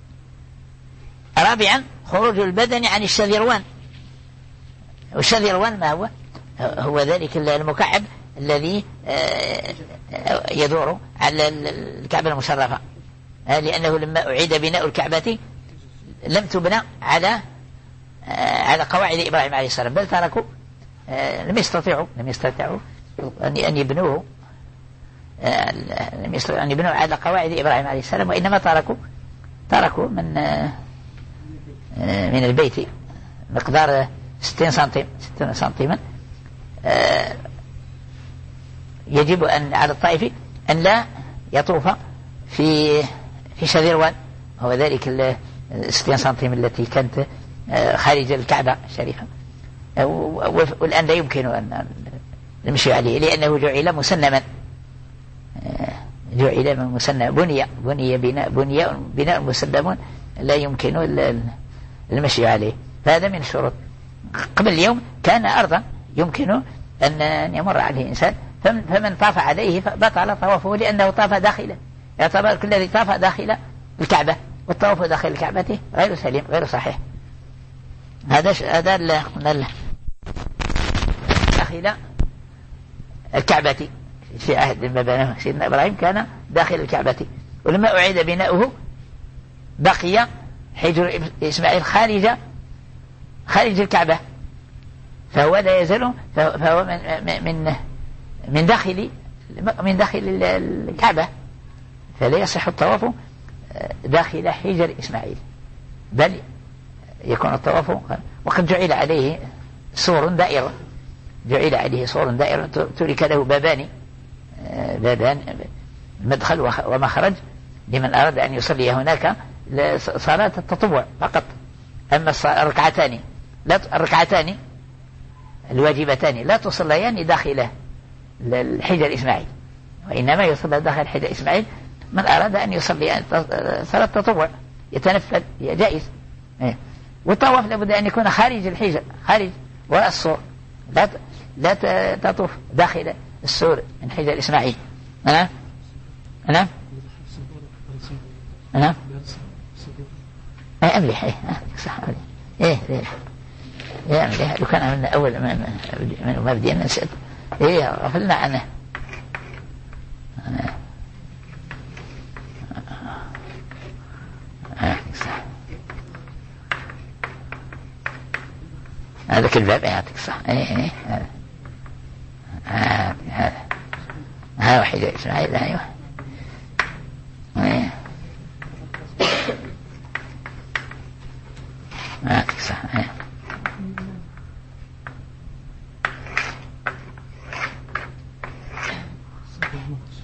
Speaker 1: رابعا خروج البدن عن الشذروان. والشذروان ما هو هو ذلك المكعب الذي آه يدور على الكعبة المشرفة، آه لأنه لما أعيد بناء الكعبة لم تبنى على آه على قواعد إبراهيم عليه السلام، بل تركوا آه لم يستطيعوا لم يستطيعوا أن يبنوه آه لم يستطيعوا أن يبنوه على قواعد إبراهيم عليه السلام، وإنما تركوا تركوا من آه من البيت مقدار ستين سنتيم ستين سنتيما. آه يجب أن على الطائف أن لا يطوف في في شذروان، هو ذلك ستين سنتيم التي كانت خارج الكعبة الشريفة، والآن لا يمكن أن نمشي عليه لأنه جعل مسنما جعل مسنما بني بني بناء بني بناء مسلم لا يمكن المشي عليه. فهذا من الشروط. قبل اليوم كان أرضا يمكن أن يمر عليه إنسان فمن طاف عليه بطل طوافه لأنه طاف داخله، يعتبر كل الذي طاف داخل الكعبة، والطواف داخل الكعبة غير سليم غير صحيح. هذا هذا ال داخل الكعبة في عهد ما بناه سيدنا إبراهيم كان داخل الكعبة، ولما أعيد بناؤه بقي حجر إسماعيل خارج خارج الكعبة، فهو لا يزال فهو من من من داخل من داخل الكعبة، فلا يصح الطواف داخل حجر إسماعيل، بل يكون الطواف وقد جعل عليه سور دائرة جعل عليه سور دائرة ترك له بابان بابان مدخل ومخرج لمن أراد أن يصلي هناك صلاة التطوع فقط. أما الركعتان لا الركعتان الواجبتان لا تصليان داخل الحجر إسماعيل، وإنما يصلى داخل حجر إسماعيل من أراد أن يصلي صلاة التطوع يتنفل جائز. والطواف لابد أن يكون خارج الحجر خارج وراء السور، لا لا تطوف داخل السور من حجر إسماعيل. أنا أنا أنا أي أملح إيه صح أملح إيه إيه إيه أملح لو كان عملنا أول ما ما ما بدينا نسأل إيه غفلنا عنه. أنا آه صح هذا كل باب يعطيك صح إيه إيه هذا هذا هذا هذا واحد إسماعيل أيوه إيه يعطيك صح إيه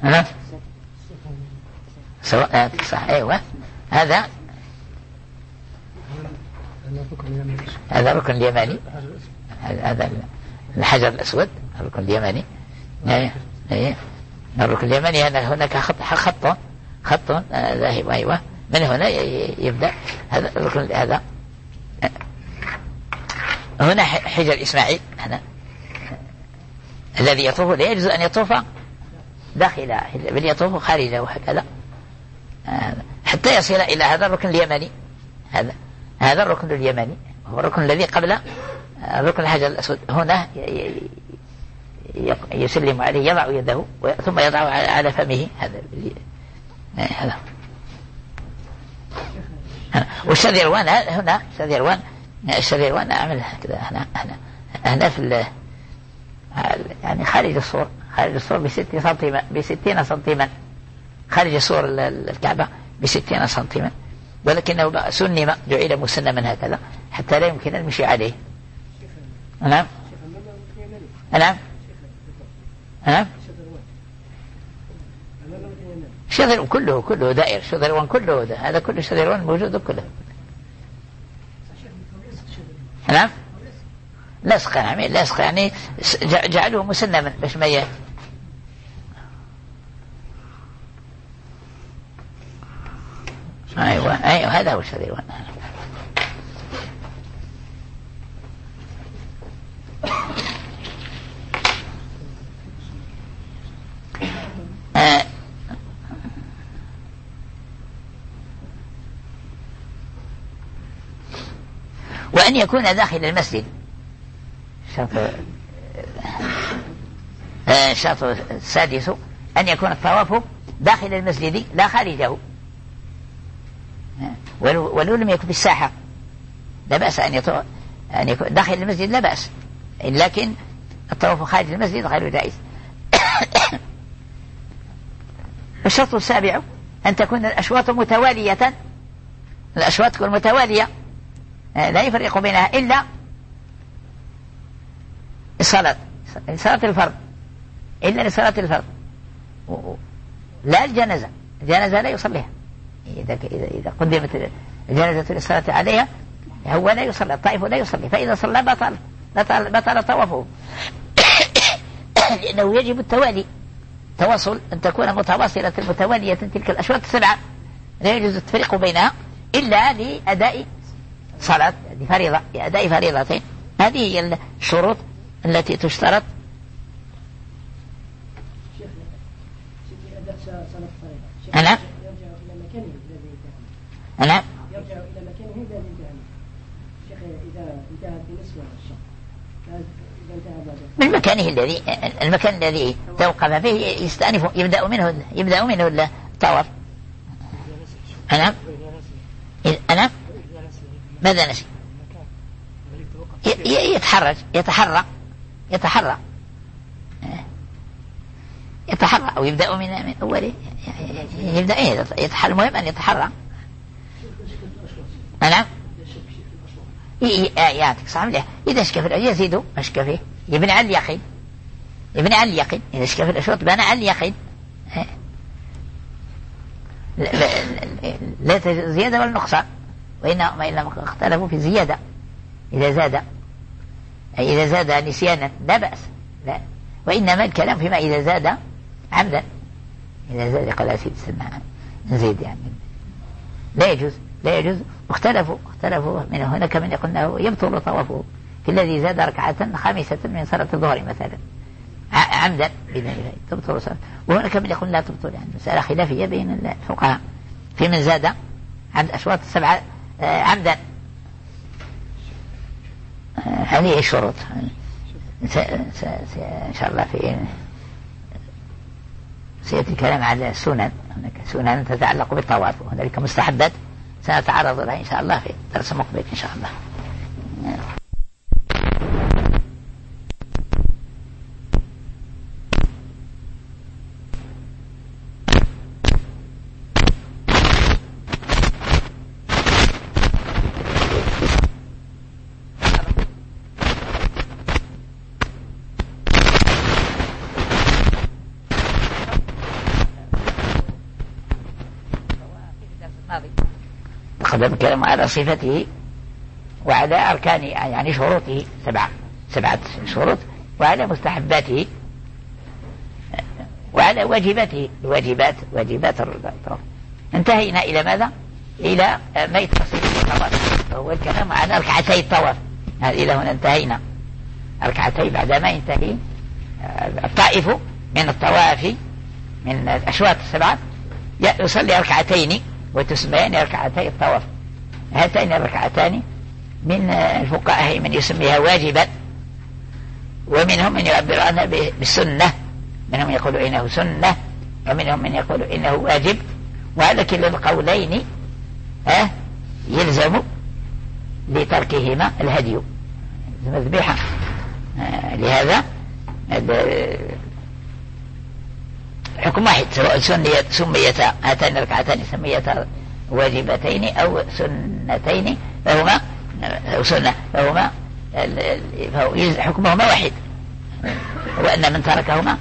Speaker 1: نعم سواء صح أيوة هذا هذا ركن اليماني هذا الحجر الأسود الركن اليماني أيه أيه الركن اليماني هناك خط خط خط ذاهب أيوة من هنا يبدأ هذا الركن هذا هنا حجر إسماعيل هنا الذي يطوف لا يجوز أن يطوف داخل بل يطوف خارجه وهكذا حتى يصل إلى هذا الركن اليماني هذا هذا الركن اليماني هو الركن الذي قبل الركن الحجر الأسود هنا يسلم عليه يضع يده ثم يضع على فمه هذا هذا والشذيروان هنا شذيروان الشذيروان أعمل هكذا هنا هنا هنا في يعني خارج الصور خارج الصور بستين سنتيمتر بستين سنتيمتر خارج صور الكعبة بستين سنتيمتر ولكنه سنم جعل مسنما هكذا حتى لا يمكن المشي عليه. نعم نعم نعم شذر كله كله دائر شذروان كله ده. هذا كله شذروان موجود كله. نعم لصق يعني لصق يعني جعلوه مسنما باش ما ي... ايوه ايوه هذا هو الشذيروان. آه. وأن يكون داخل المسجد الشرط الشرط السادس أن يكون الطواف داخل المسجد لا خارجه ولو لم يكن في الساحة لا بأس أن يطوف أن يكون داخل المسجد لا بأس لكن الطواف خارج المسجد غير جائز. الشرط السابع أن تكون الأشواط متوالية الأشواط تكون متوالية لا يفرق بينها إلا الصلاة صلاة الفرض إلا لصلاة الفرض لا الجنازة الجنازة لا يصليها إذا إذا قدمت الجنازة للصلاة عليها هو لا يصلي الطائف لا يصلي فإذا صلى بطل بطل, بطل طوافه لأنه يجب التوالي تواصل أن تكون متواصلة متوالية تلك الأشواط السبعة لا يجوز التفريق بينها إلا لأداء صلاة فريضة لأداء فريضتين. هذه هي الشروط التي تشترط. أنا أنا
Speaker 3: يرجع إلى مكانه إذا انتهى شيخ إذا انتهى بالنسبة للشرط إذا انتهى بعد
Speaker 1: من مكانه الذي المكان الذي توقف فيه يستأنف يبدأ منه يبدأ منه الطواف. أنا أنا ماذا نسي يتحرج يتحرى يتحرى يتحرى أو يبدأ من من أوله يبدأ إيه يتحرى المهم أن يتحرى. نعم يعطيك صح مليح إذا شكف يزيد أشكى فيه يبني على اليقين يبني على اليقين إذا شكف الأشواط بنى على اليقين لا زيادة ولا نقصان وإنما إنما اختلفوا في الزيادة إذا زاد أي إذا زاد نسيانا لا بأس لا وإنما الكلام فيما إذا زاد عمدا إذا زاد قال أسيد سمع نزيد يعني لا يجوز لا يجوز. واختلفوا اختلفوا من هناك من يقول أنه يبطل طوافه في الذي زاد ركعة خامسة من صلاة الظهر مثلا عمدا تبطل صلاة وهناك من يقول لا تبطل يعني مسألة خلافية بين الفقهاء في من زاد عند أشواط السبعة عمدا. هذه الشروط إن شاء الله في سيأتي الكلام على السنن هناك سنن تتعلق بالطواف وهناك مستحبات سنتعرض لها إن شاء الله في درس مقبل إن شاء الله. تقدم الكلام على صفته وعلى أركان يعني شروطه سبعة سبعة شروط، وعلى مستحباته وعلى واجباته الواجبات واجبات الطواف. انتهينا إلى ماذا؟ إلى ما يتصل بالطواف، وهو الكلام عن ركعتي الطواف. إلى هنا انتهينا. ركعتي بعدما ينتهي الطائف من الطواف من الأشواط السبعة يصلي ركعتين وتسميان ركعتي الطواف. هاتين الركعتان من الفقهاء من يسميها واجبا، ومنهم من يعبر عنها بالسنة، منهم يقول إنه سنة ومنهم من يقول إنه واجب. وعلى كلا القولين أه يلزم لتركهما الهدي مذبحة. آه لهذا حكم واحد، سواء سميتا هاتان الركعتان سميتا واجبتين أو سنتين فهما أو سنة فهما حكمهما واحد، وأن من تركهما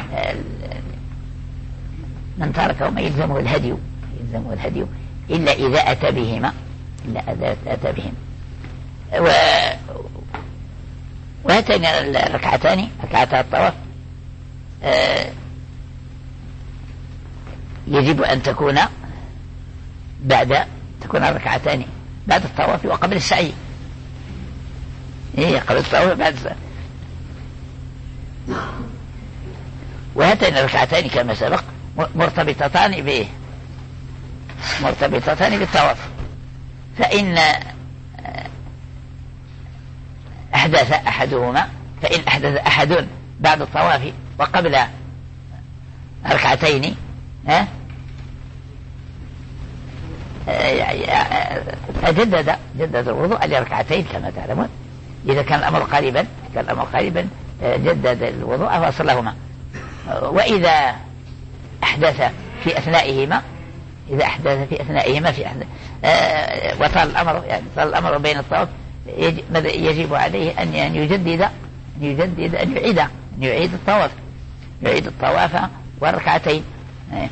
Speaker 1: من تركهما يلزمه الهدي يلزمه الهدي إلا إذا أتى بهما إلا إذا أتى بهما. و وهاتين الركعتان ركعتا الطواف آه يجب أن تكون بعد تكون الركعتان بعد الطواف وقبل السعي. إيه قبل الطواف بعد السعي. وهاتين الركعتان كما سبق مرتبطتان به مرتبطتان بالطواف، فإن أحدث أحدهما فإن أحدث أحد بعد الطواف وقبل ركعتين ها جدد جدد الوضوء لركعتين كما تعلمون. إذا كان الأمر قريبا كان الأمر قريبا جدد الوضوء وصلهما. وإذا أحدث في أثنائهما إذا أحدث في أثنائهما في أحدث آه وطال الأمر يعني طال الأمر بين الطواف يجب عليه أن يجدد أن يجدد أن يعيد أن يعيد الطواف يعيد الطواف والركعتين. آه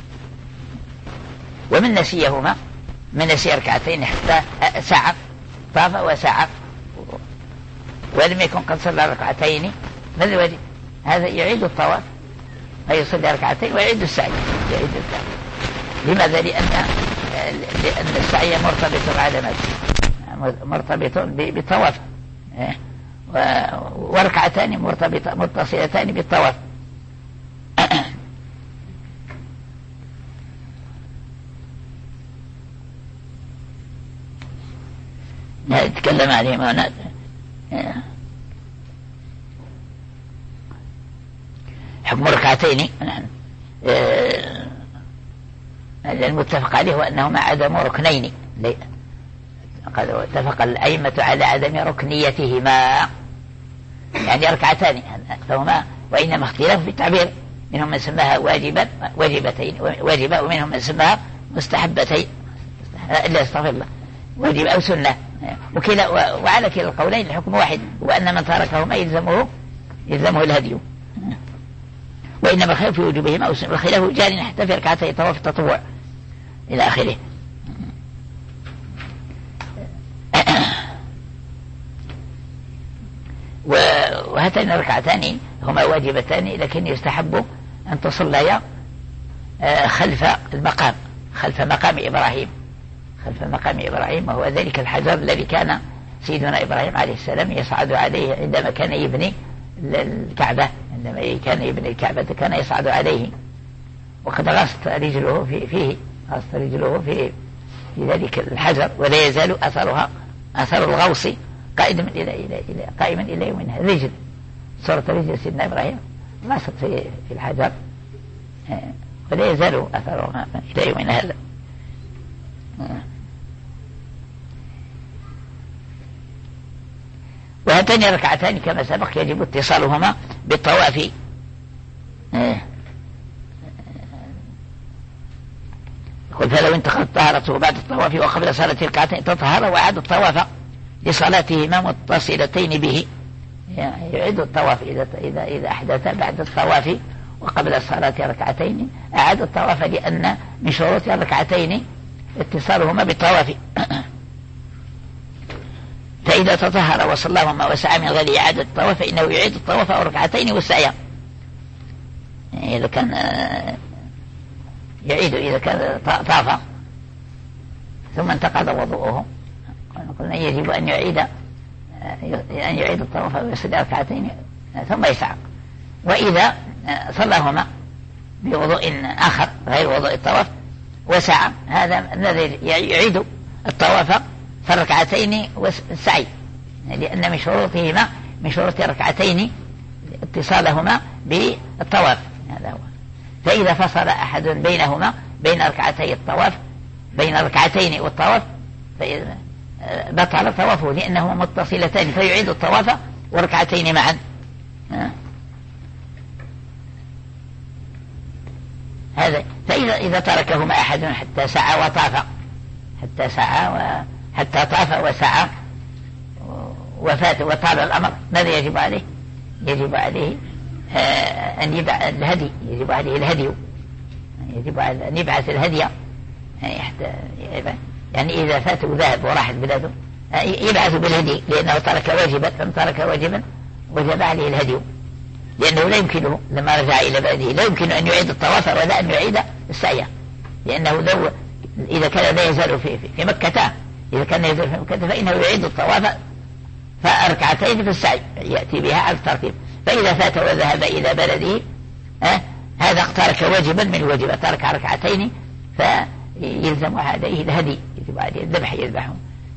Speaker 1: ومن نسيهما من نسي ركعتين حتى ساعة طاف وساعة ولم يكن قد صلى ركعتين ماذا الواجب؟ هذا يعيد الطواف فيصلي ركعتين ويعيد السعي يعيد السعي. لماذا؟ لأن لأن السعي مرتبط على ماذا؟ مرتبط بالطواف وركعتان مرتبطة متصلتان بالطواف. نتكلم عليه هنا حكم ركعتين المتفق عليه وأنهما عدم ركنين. قد اتفق الأئمة على عدم ركنيتهما يعني ركعتان فهما، وإنما اختلاف في التعبير، منهم من سماها واجبا واجبتين واجبة ومنهم من سماها مستحبتين إلا استغفر الله واجب أو سنة. وكلا وعلى كلا القولين الحكم واحد، وأن من تركهما يلزمه يلزمه الهدي. وإنما الخلاف في وجوبهما والخلاف جاري حتى في ركعتي طواف التطوع إلى آخره. وهاتين الركعتان هما واجبتان لكن يستحب أن تصليا خلف المقام خلف مقام إبراهيم خلف مقام إبراهيم، وهو ذلك الحجر الذي كان سيدنا إبراهيم عليه السلام يصعد عليه عندما كان يبني الكعبة عندما كان يبني الكعبة كان يصعد عليه، وقد غصت رجله في فيه غصت رجله في في ذلك الحجر، ولا يزال أثرها أثر الغوص قائما إلى إلى إلى قائما إلى يومنا. رجل صورة رجل سيدنا إبراهيم غصت في في الحجر ولا يزال أثرها إلى يومنا هذا. وهاتان ركعتان كما سبق يجب اتصالهما بالطواف. يقول فلو انتقلت طهارته بعد الطواف وقبل صلاة ركعتين تطهر وعاد الطواف لصلاتهما متصلتين به، يعني يعيد الطواف إذا إذا إذا أحدث بعد الطواف وقبل الصلاة ركعتين أعاد الطواف، لأن من شروط الركعتين اتصالهما بالطواف. فإذا تطهر وصلاهما وسعى من غير إعادة الطواف فإنه يعيد الطواف أو ركعتين والسعي، يعني إذا كان يعيد إذا كان طاف ثم انتقض وضوءه قلنا يجب أن يعيد أن يعيد الطواف ويصلي ركعتين ثم يسعى. وإذا صلاهما بوضوء آخر غير وضوء الطواف وسعى هذا الذي يعيد الطواف في الركعتين والسعي، لأن من شروطهما من شروط الركعتين اتصالهما بالطواف، هذا هو. فإذا فصل أحد بينهما بين ركعتي الطواف بين الركعتين والطواف بطل طوافه لأنهما متصلتان فيعيد الطواف وركعتين معا. هذا. فإذا إذا تركهما أحد حتى سعى وطاف حتى سعى وحتى طاف وسعى وفات وطال الأمر ماذا يجب عليه؟ يجب عليه أن يبعث الهدي، يجب عليه الهدي، يجب أن يبعث الهدي، يعني إذا فات وذهب وراح بلاده يبعث بالهدي لأنه ترك واجبا، فمن ترك واجبا وجب عليه الهدي، لأنه لا يمكنه لما رجع إلى بلده لا يمكن أن يعيد الطواف ولا أن يعيد السعي، لأنه لو إذا كان لا يزال في, في, في مكة إذا كان يزال في مكة فإنه يعيد الطواف فركعتين في السعي يأتي بها على الترتيب. فإذا فات وذهب إلى بلده أه هذا ترك واجبا من الواجبات، ترك ركعتين فيلزم عليه الهدي، يجب عليه الذبح يذبحه.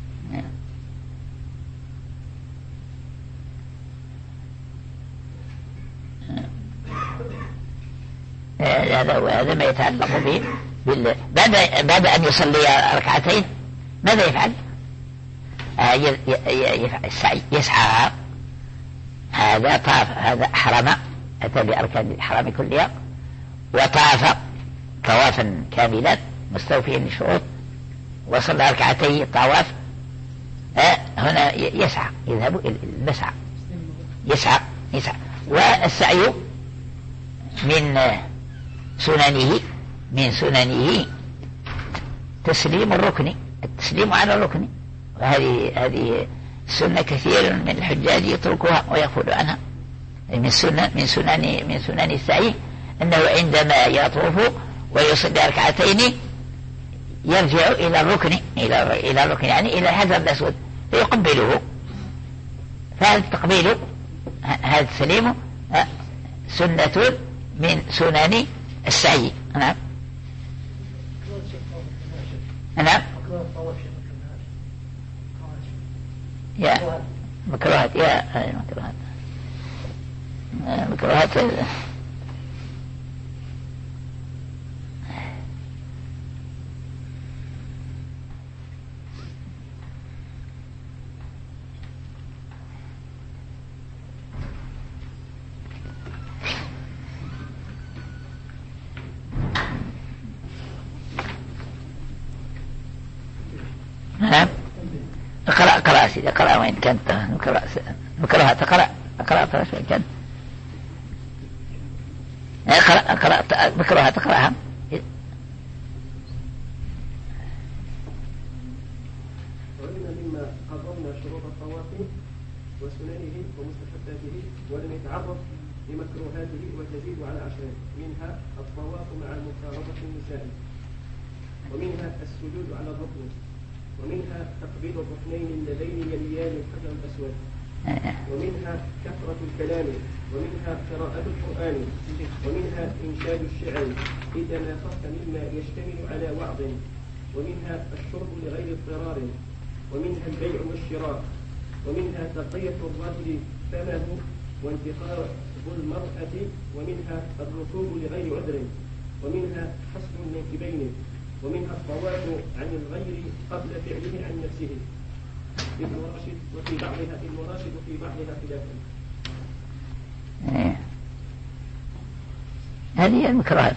Speaker 1: هذا وهذا ما يتعلق به بال... بعد بعد أن يصلي ركعتين ماذا يفعل؟ آه ي... ي... يفعل السعي، يسعى. هذا طاف، هذا أحرم، أتى بأركان الإحرام كلها وطاف طوافا كاملا مستوفيا للشروط وصلى ركعتي الطواف. آه هنا يسعى، يذهب إلى المسعى، يسعى يسعى. والسعي من سننه من سننه تسليم الركن، التسليم على الركن، وهذه هذه السنة كثير من الحجاج يتركها ويغفل عنها. من سنن من سنن من سنن السعي أنه عندما يطوف ويصلي ركعتين يرجع إلى الركن إلى إلى الركن يعني إلى الحجر الأسود فيقبله، فهذا التقبيل هذا التسليم سنة من سنن السعي. نعم نعم يا مكروهات يا مكروهات مكروهات نعم. اقرأ اقرأ سيدي اقرأ وين كنت اقرأ مكروهات اقرأ اقرأ اقرأ وين كنت اقرأ اقرأ مكروهات اقرأها.
Speaker 4: ومن مما قررنا شروط الطواف وسننه ومستحباته ولم يتعرض لمكروهاته وتزيد على عشرين، منها الطواف مع المفارقة النساء، ومنها السجود على الركن، ومنها تقبيل الركنين اللذين يليان الحجر الأسود، ومنها كثرة الكلام، ومنها قراءة القرآن، ومنها إنشاد الشعر إذا ما خف مما يشتمل على وعظ، ومنها الشرب لغير اضطرار، ومنها البيع والشراء، ومنها تقية الرجل فمه وانتقاء المرأة، ومنها الركوب لغير عذر، ومنها حسب المنكبين، ومنها الطواف عن الغير قبل فعله عن نفسه المراشد وفي بعضها المراشد وفي بعضها خلافا.
Speaker 1: هذه المكروهات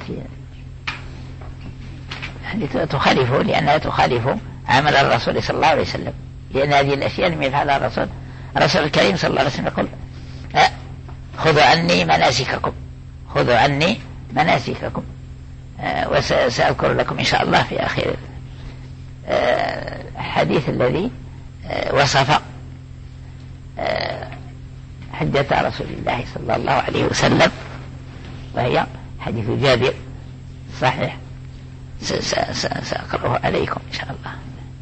Speaker 1: هذه تخالفه لأنها تخالف عمل الرسول صلى الله عليه وسلم، لأن هذه الأشياء لم يفعلها الرسول الرسول الكريم صلى الله عليه وسلم يقول خذوا عني مناسككم خذوا عني مناسككم وسأذكر لكم إن شاء الله في آخر الحديث الذي وصف حجة رسول الله صلى الله عليه وسلم، وهي حديث جابر صحيح، سأقرأه عليكم إن شاء الله.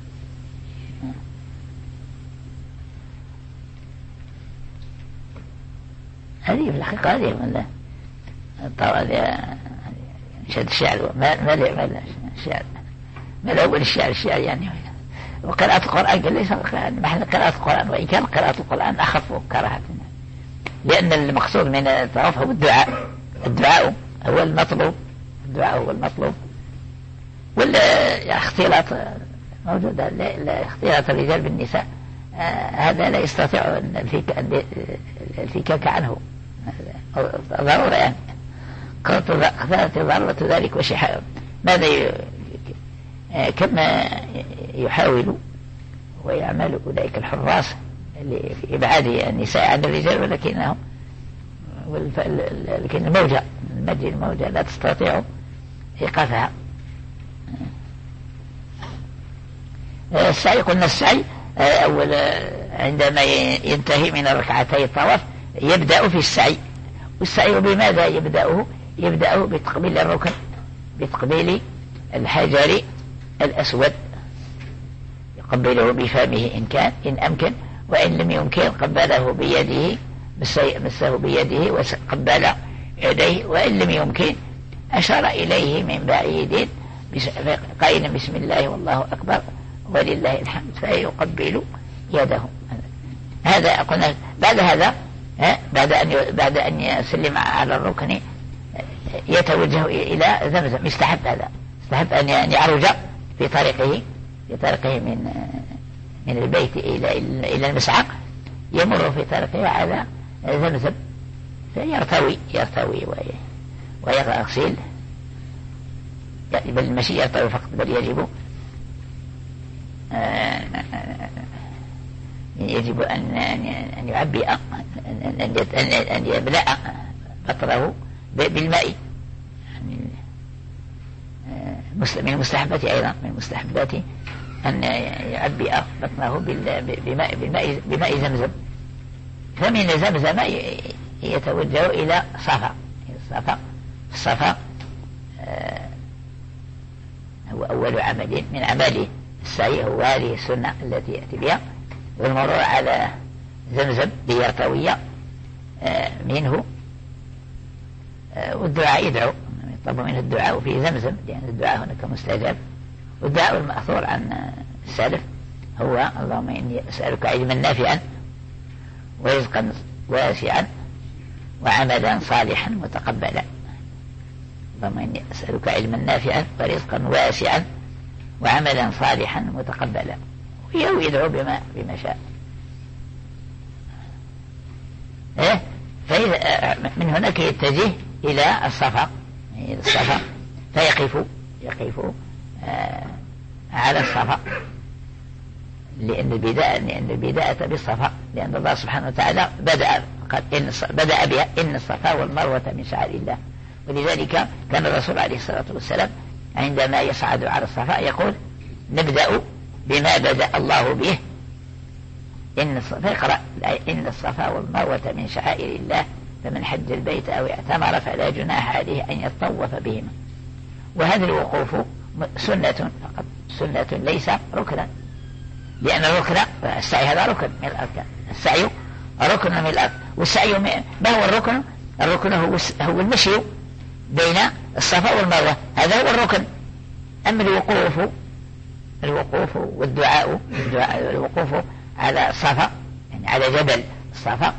Speaker 1: هذه في الحقيقة هذه من طوال شد الشعر ما ما لا ما الشعر ما الأول الشعر الشعر يعني. وقراءة القرآن قال ليس محل قراءة القرآن، وإن كان قراءة القرآن أخف كراهة، لأن المقصود من الطواف هو الدعاء. الدعاء هو المطلوب، الدعاء هو المطلوب. والاختلاط موجود، اختلاط الرجال بالنساء آه هذا لا يستطيع الفكاك عنه ضرورة يعني. قالت ضرورة ذلك وشحاء. ماذا ي... كما يحاول ويعمل أولئك الحراس في إبعاد النساء عن الرجال، ولكنهم لكن الموجة المجي الموجة لا تستطيع إيقافها. السعي قلنا السعي أول عندما ينتهي من ركعتي الطواف يبدأ في السعي. والسعي بماذا يبدأه؟ يبدأه بتقبيل الركن، بتقبيل الحجر الأسود، يقبله بفمه إن كان إن أمكن، وإن لم يمكن قبله بيده، مسه بيده وقبل يديه، وإن لم يمكن أشار إليه من بعيد قائلا بسم الله والله أكبر ولله الحمد، فيقبل يده. هذا قلنا. بعد هذا بعد أن بعد أن يسلم على الركن يتوجه إلى زمزم. يستحب هذا، يستحب أن يعرج في طريقه في طريقه من من البيت إلى إلى المسعى، يمر في طريقه على زمزم فيرتوي يرتوي ويغسل، يعني بل المشي يرتوي فقط، بل يجب يجب أن أن يعبئ أن أن يملأ بطنه بالماء. من المستحبات أيضا من المستحبات أن يعبئ بطنه بماء بماء بماء زمزم. فمن زمزم يتوجه إلى صفا. الصفا الصفا هو أول عمل من أعمال السعي، هو هذه السنة التي يأتي بها، والمرور على زمزم ليرتوي منه، والدعاء يدعو، يطلب منه الدعاء في زمزم لأن الدعاء هناك مستجاب. والدعاء المأثور عن السلف هو اللهم إني أسألك علما نافعا ورزقا واسعا وعملا صالحا متقبلا. اللهم إني أسألك علما نافعا ورزقا واسعا وعملا صالحا متقبلا، ويدعو بما بما شاء. إيه؟ فإذا من هناك يتجه إلى الصفا إلى الصفا فيقف يقف آه على الصفا، لأن البداية لأن البداية بالصفا، لأن الله سبحانه وتعالى بدأ قال إن بدأ بها إن الصفا والمروة من شعائر الله. ولذلك كان الرسول عليه الصلاة والسلام عندما يصعد على الصفا يقول نبدأ بما بدأ الله به، إن الصفا يقرأ إن الصفا والمروة من شعائر الله فمن حج البيت أو اعتمر فلا جناح عليه أن يطوف بهما. وهذا الوقوف سنة فقط، سنة ليس ركنا، لأن الركن السعي هذا ركن من الأركان، السعي ركن من الأركان. والسعي ما هو الركن؟ الركن هو هو المشي بين الصفا والمروة، هذا هو الركن. أما الوقوف الوقوف والدعاء الدعاء الوقوف على الصفا يعني على جبل الصفا،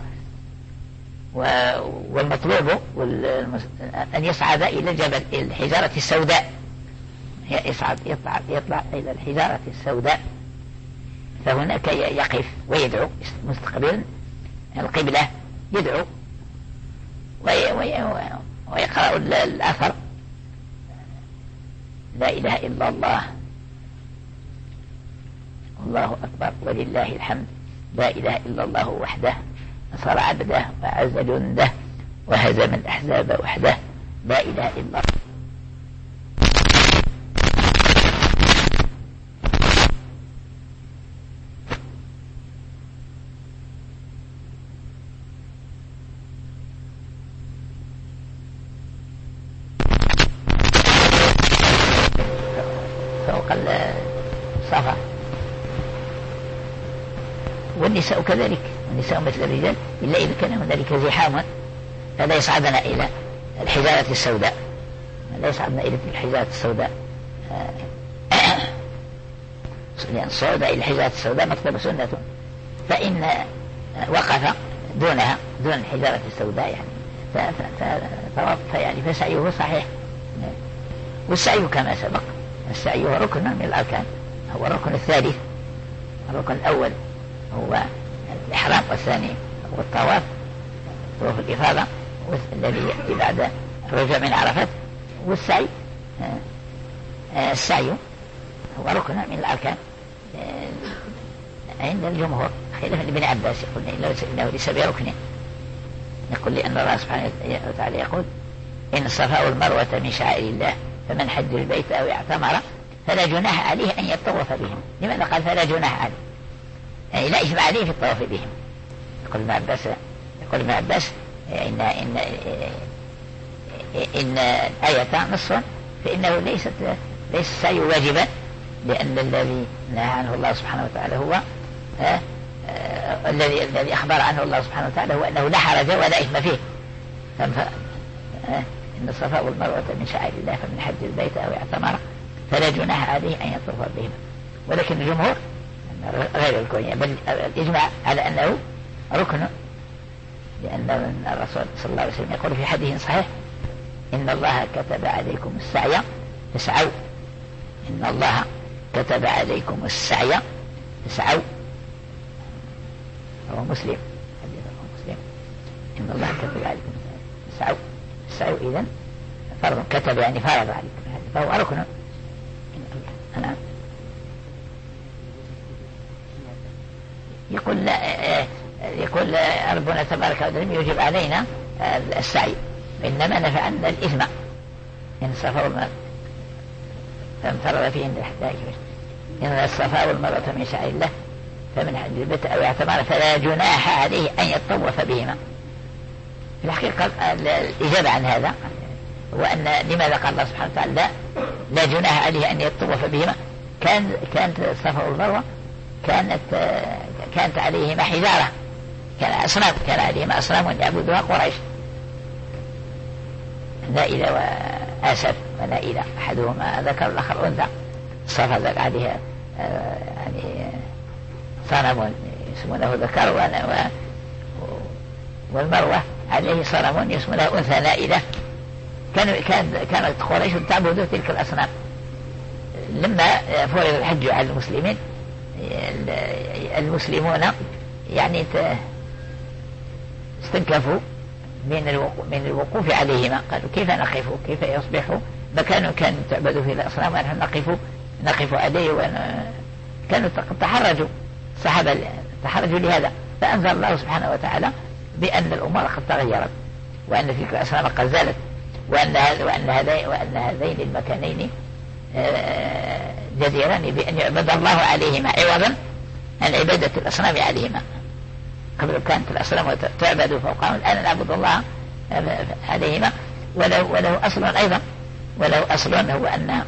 Speaker 1: والمطلوب أن يصعد إلى جبل الحجارة السوداء، يصعد يطلع يطلع إلى الحجارة السوداء، فهناك يقف ويدعو مستقبلا القبلة، يدعو ويقرأ الأثر لا إله إلا الله الله أكبر ولله الحمد، لا إله إلا الله وحده نصر عبده وأعز جنده وهزم الأحزاب وحده، لا إله إلا الله. والنساء كذلك، والنساء مثل الرجال إلا إذا كان هنالك زحام فلا يصعدن إلى الحجارة السوداء، لا يصعدن إلى الحجارة السوداء، لأن الصعود إلى الحجارة السوداء مكتب سنة، فإن وقف دونها دون الحجارة السوداء يعني يعني فسعيه صحيح. والسعي كما سبق، السعي هو ركن من الأركان، هو الركن الثالث. الركن الأول هو الإحرام، والثاني هو الطواف طواف الإفاضة الذي يأتي بعد الرجوع من عرفات. والسعي السعي هو ركن من الأركان عند الجمهور، خلافا لابن عباس يقول إنه ليس بركن، يقول لأن الله سبحانه وتعالى يقول إن الصفا والمروة من شعائر الله فمن حج البيت أو اعتمر فلا جناح عليه أن يطوف بهم. لماذا قال فلا جناح عليه؟ يعني لا إثم عليه في الطواف بهم. يقول ابن عباس يقول ابن عباس إن إن إن الآية نص، فإنه ليست ليس السعي واجبا، لأن الذي نهى عنه الله سبحانه وتعالى هو آه آه الذي الذي أخبر عنه الله سبحانه وتعالى هو أنه لا حرج ولا إثم فيه. آه إن الصفا والمروة من شعائر الله فمن حج البيت أو اعتمر فلا جناح عليه أن يطوف بهما. ولكن الجمهور غير الكونية، بل الإجماع على أنه ركن، لأن الرسول صلى الله عليه وسلم يقول في حديث صحيح إن الله كتب عليكم السعي فاسعوا، إن الله كتب عليكم السعي فاسعوا. هو مسلم، حديث مسلم، إن الله كتب عليكم السعي فاسعوا. إذن فرض، كتب يعني فرض عليكم، فهو ركن. أنا يقول يقول ربنا تبارك وتعالى يجب علينا السعي، إنما نفع عنا الإثم إن الصفا والمروة فمن فرض فيهن الحج إن الصفا والمروة من شعائر الله فمن حج البيت أو اعتمر فلا جناح عليه أن يطوف بهما. في الحقيقة الإجابة عن هذا هو أن لماذا قال الله سبحانه وتعالى لا, لا جناح عليه أن يطوف بهما؟ كان كانت الصفا والمروة كانت كانت عليهما حجارة، كان أصنام، كان عليهما أصنام يعبدها قريش، نائلة وآسف ونائلة، أحدهما ذكر الآخر أنثى. الصفا ذاك عليها يعني صنم يسمونه ذكر، والمروة عليه صنم يسمونه أنثى نائلة. كان كانت قريش تعبد تلك الأصنام. لما فرض الحج على المسلمين، المسلمون يعني استنكفوا من من الوقوف عليهما، قالوا كيف نقف، كيف يصبح مكان كان تعبد فيه الأصنام ونحن نقف نقف عليه، وكانوا تحرجوا الصحابة تحرجوا لهذا، فأنزل الله سبحانه وتعالى بأن الأمور قد تغيرت، وأن تلك الأصنام قد زالت، وأن وأن هذين وأن هذين المكانين جديران بأن يعبد الله عليهما عوضا عن عبادة الأصنام عليهما. قبل كانت الأصنام تعبد فوقهم، الآن نعبد الله عليهما. ولو وله أصل أيضا، ولو أصل هو أن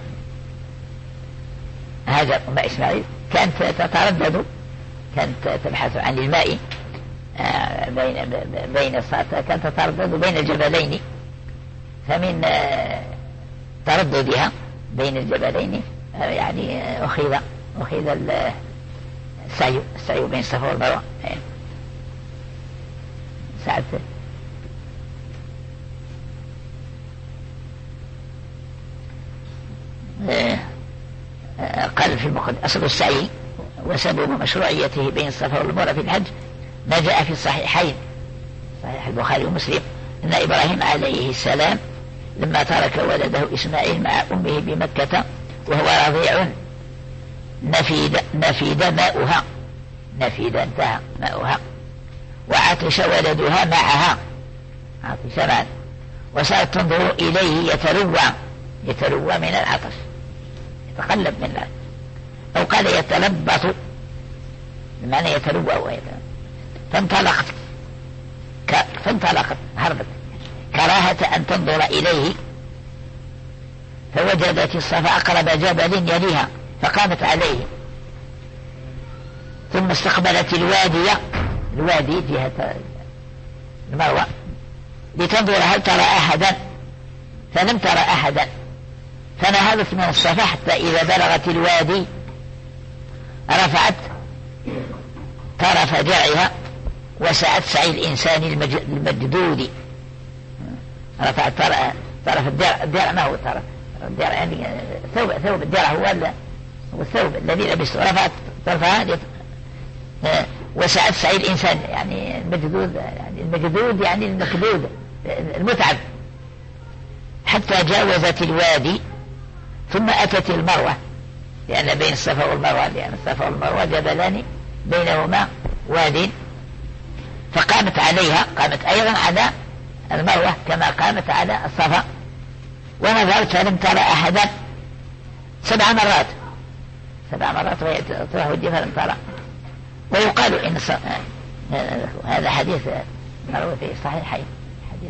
Speaker 1: هاجر أم إسماعيل كانت تتردد، كانت تبحث عن الماء بين بين كانت تتردد بين الجبلين، فمن ترددها بين الجبلين يعني أخذ أخذ السعي السعي بين الصفا والمروة. ساعة قال في المقدمة أصل السعي وسبب مشروعيته بين الصفا والمروة في الحج ما جاء في الصحيحين، صحيح البخاري ومسلم، أن إبراهيم عليه السلام لما ترك ولده إسماعيل مع أمه بمكة وهو رضيع نفيد, نفيد ماؤها نفيد انتهى ماؤها، وعطش ولدها معها، عطش معا، وصارت تنظر إليه يتروى يتروى من العطش، يتقلب من العطش، أو قال يتلبط بمعنى يتروى ويتلبط. فانطلقت ك... فانطلقت هربت كراهة أن تنظر إليه، فوجدت الصفا أقرب جبل يليها فقامت عليه، ثم استقبلت الوادي الوادي جهة المروة لتنظر هل ترى أحدا، فلم ترى أحدا، فنهضت من الصفا حتى إذا بلغت الوادي رفعت طرف درعها وسعت سعي الإنسان المجدود. رفعت طرف الدرع، الدرع ما هو طرف الدرع يعني ثوب، ثوب الدرع هو هو الثوب الذي لبسه، رفعت طرفها وسعت سعي الإنسان يعني المجدود، يعني المجدود يعني المكدود المتعب، حتى جاوزت الوادي ثم أتت المروة، لأن بين الصفا والمروة، لأن الصفا والمروة جبلان بينهما واد، فقامت عليها، قامت أيضا على المروة كما قامت على الصفا، ونظرت فلم ترى أحدا سبع مرات، سبع مرات وهي تروح وجه فلم ترى. ويقال إن هذا حديث مروي في الصحيحين، حديث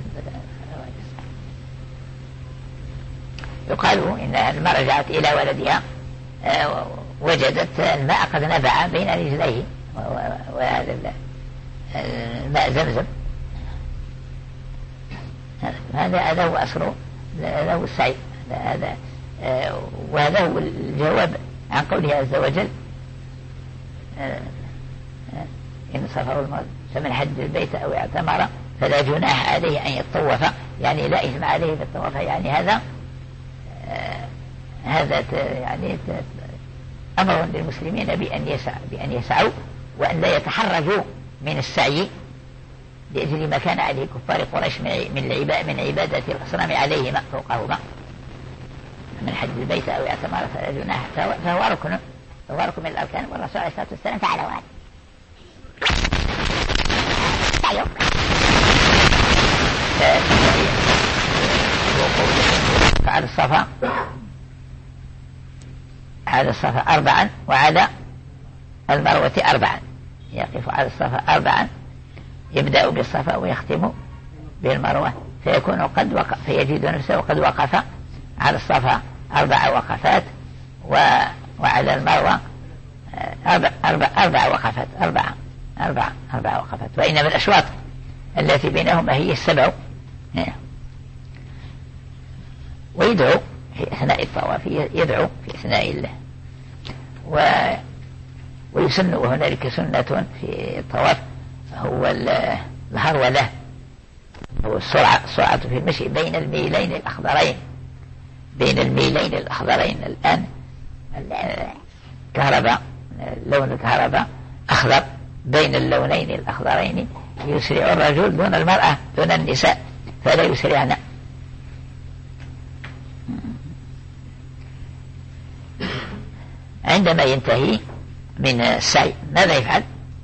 Speaker 1: يقال إن لما رجعت إلى ولدها وجدت الماء قد نبع بين رجليه، وهذا الماء زمزم، هذا هذا هو أصل، هذا هو السعي، هذا وهذا هو الجواب عن قوله عز وجل إن صفا والمروة فمن حج البيت أو اعتمر فلا جناح عليه أن يطوف، يعني لا إثم عليه في الطواف، يعني هذا آه هذا يعني أمر للمسلمين بأن يسعوا بأن يسعوا وأن لا يتحرجوا من السعي لأجل ما كان عليه كفار قريش من العباء من عبادة الأصنام عليهما فوقهما. من حج البيت أو اعتمر فلا جناح، فهو ركن، فهو ركن من الأركان، والرسول عليه الصلاة والسلام فعل هذا. فعلى الصفا على الصفا أربعا وعلى المروة أربعا، يقف على الصفا أربعا، يبدأ بالصفا ويختم بالمروة، فيكون قد وقف، فيجد نفسه قد وقف على الصفا أربع وقفات، وعلى المروة أربع, أربع, أربع وقفات أربع أربع أربع وقفات، وإنما الأشواط التي بينهما هي السبع. ويدعو في أثناء الطواف، يدعو في أثناء الله، و... ويسن، وهنالك سنة في الطواف هو الهرولة، هو السرعة، السرعة في المشي بين الميلين الأخضرين، بين الميلين الأخضرين. الآن الكهرباء، لون الكهرباء أخضر، بين اللونين الأخضرين يسرع الرجل دون المرأة، دون النساء، فلا يسرعن. عندما ينتهي من السعي ماذا يفعل؟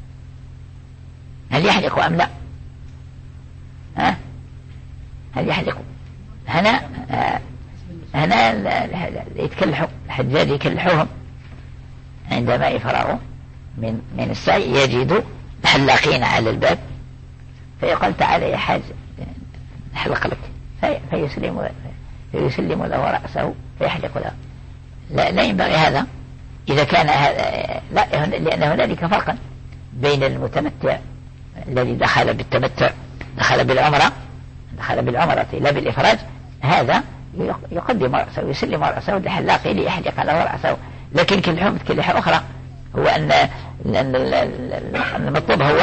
Speaker 1: هل يحلق أم لا؟ ها؟ هل يحلق؟ هنا هنا يتكلحوا الحجاج، يكلحوهم عندما يفرغوا من من السعي، يجدوا حلاقين على الباب، فيقول تعالى يا حاج نحلق لك، في فيسلم فيسلم له رأسه فيحلق له. لا, لا ينبغي هذا إذا كان هذا، لا، لأن هنالك فرقا بين المتمتع الذي دخل بالتمتع، دخل بالعمرة، دخل بالعمرة لا بالإفراج، هذا يقدم رأسه ويسلم رأسه لحلاقه ليحلق له رأسه. لكن كلحهم كلحة أخرى، هو أن المطلوب هو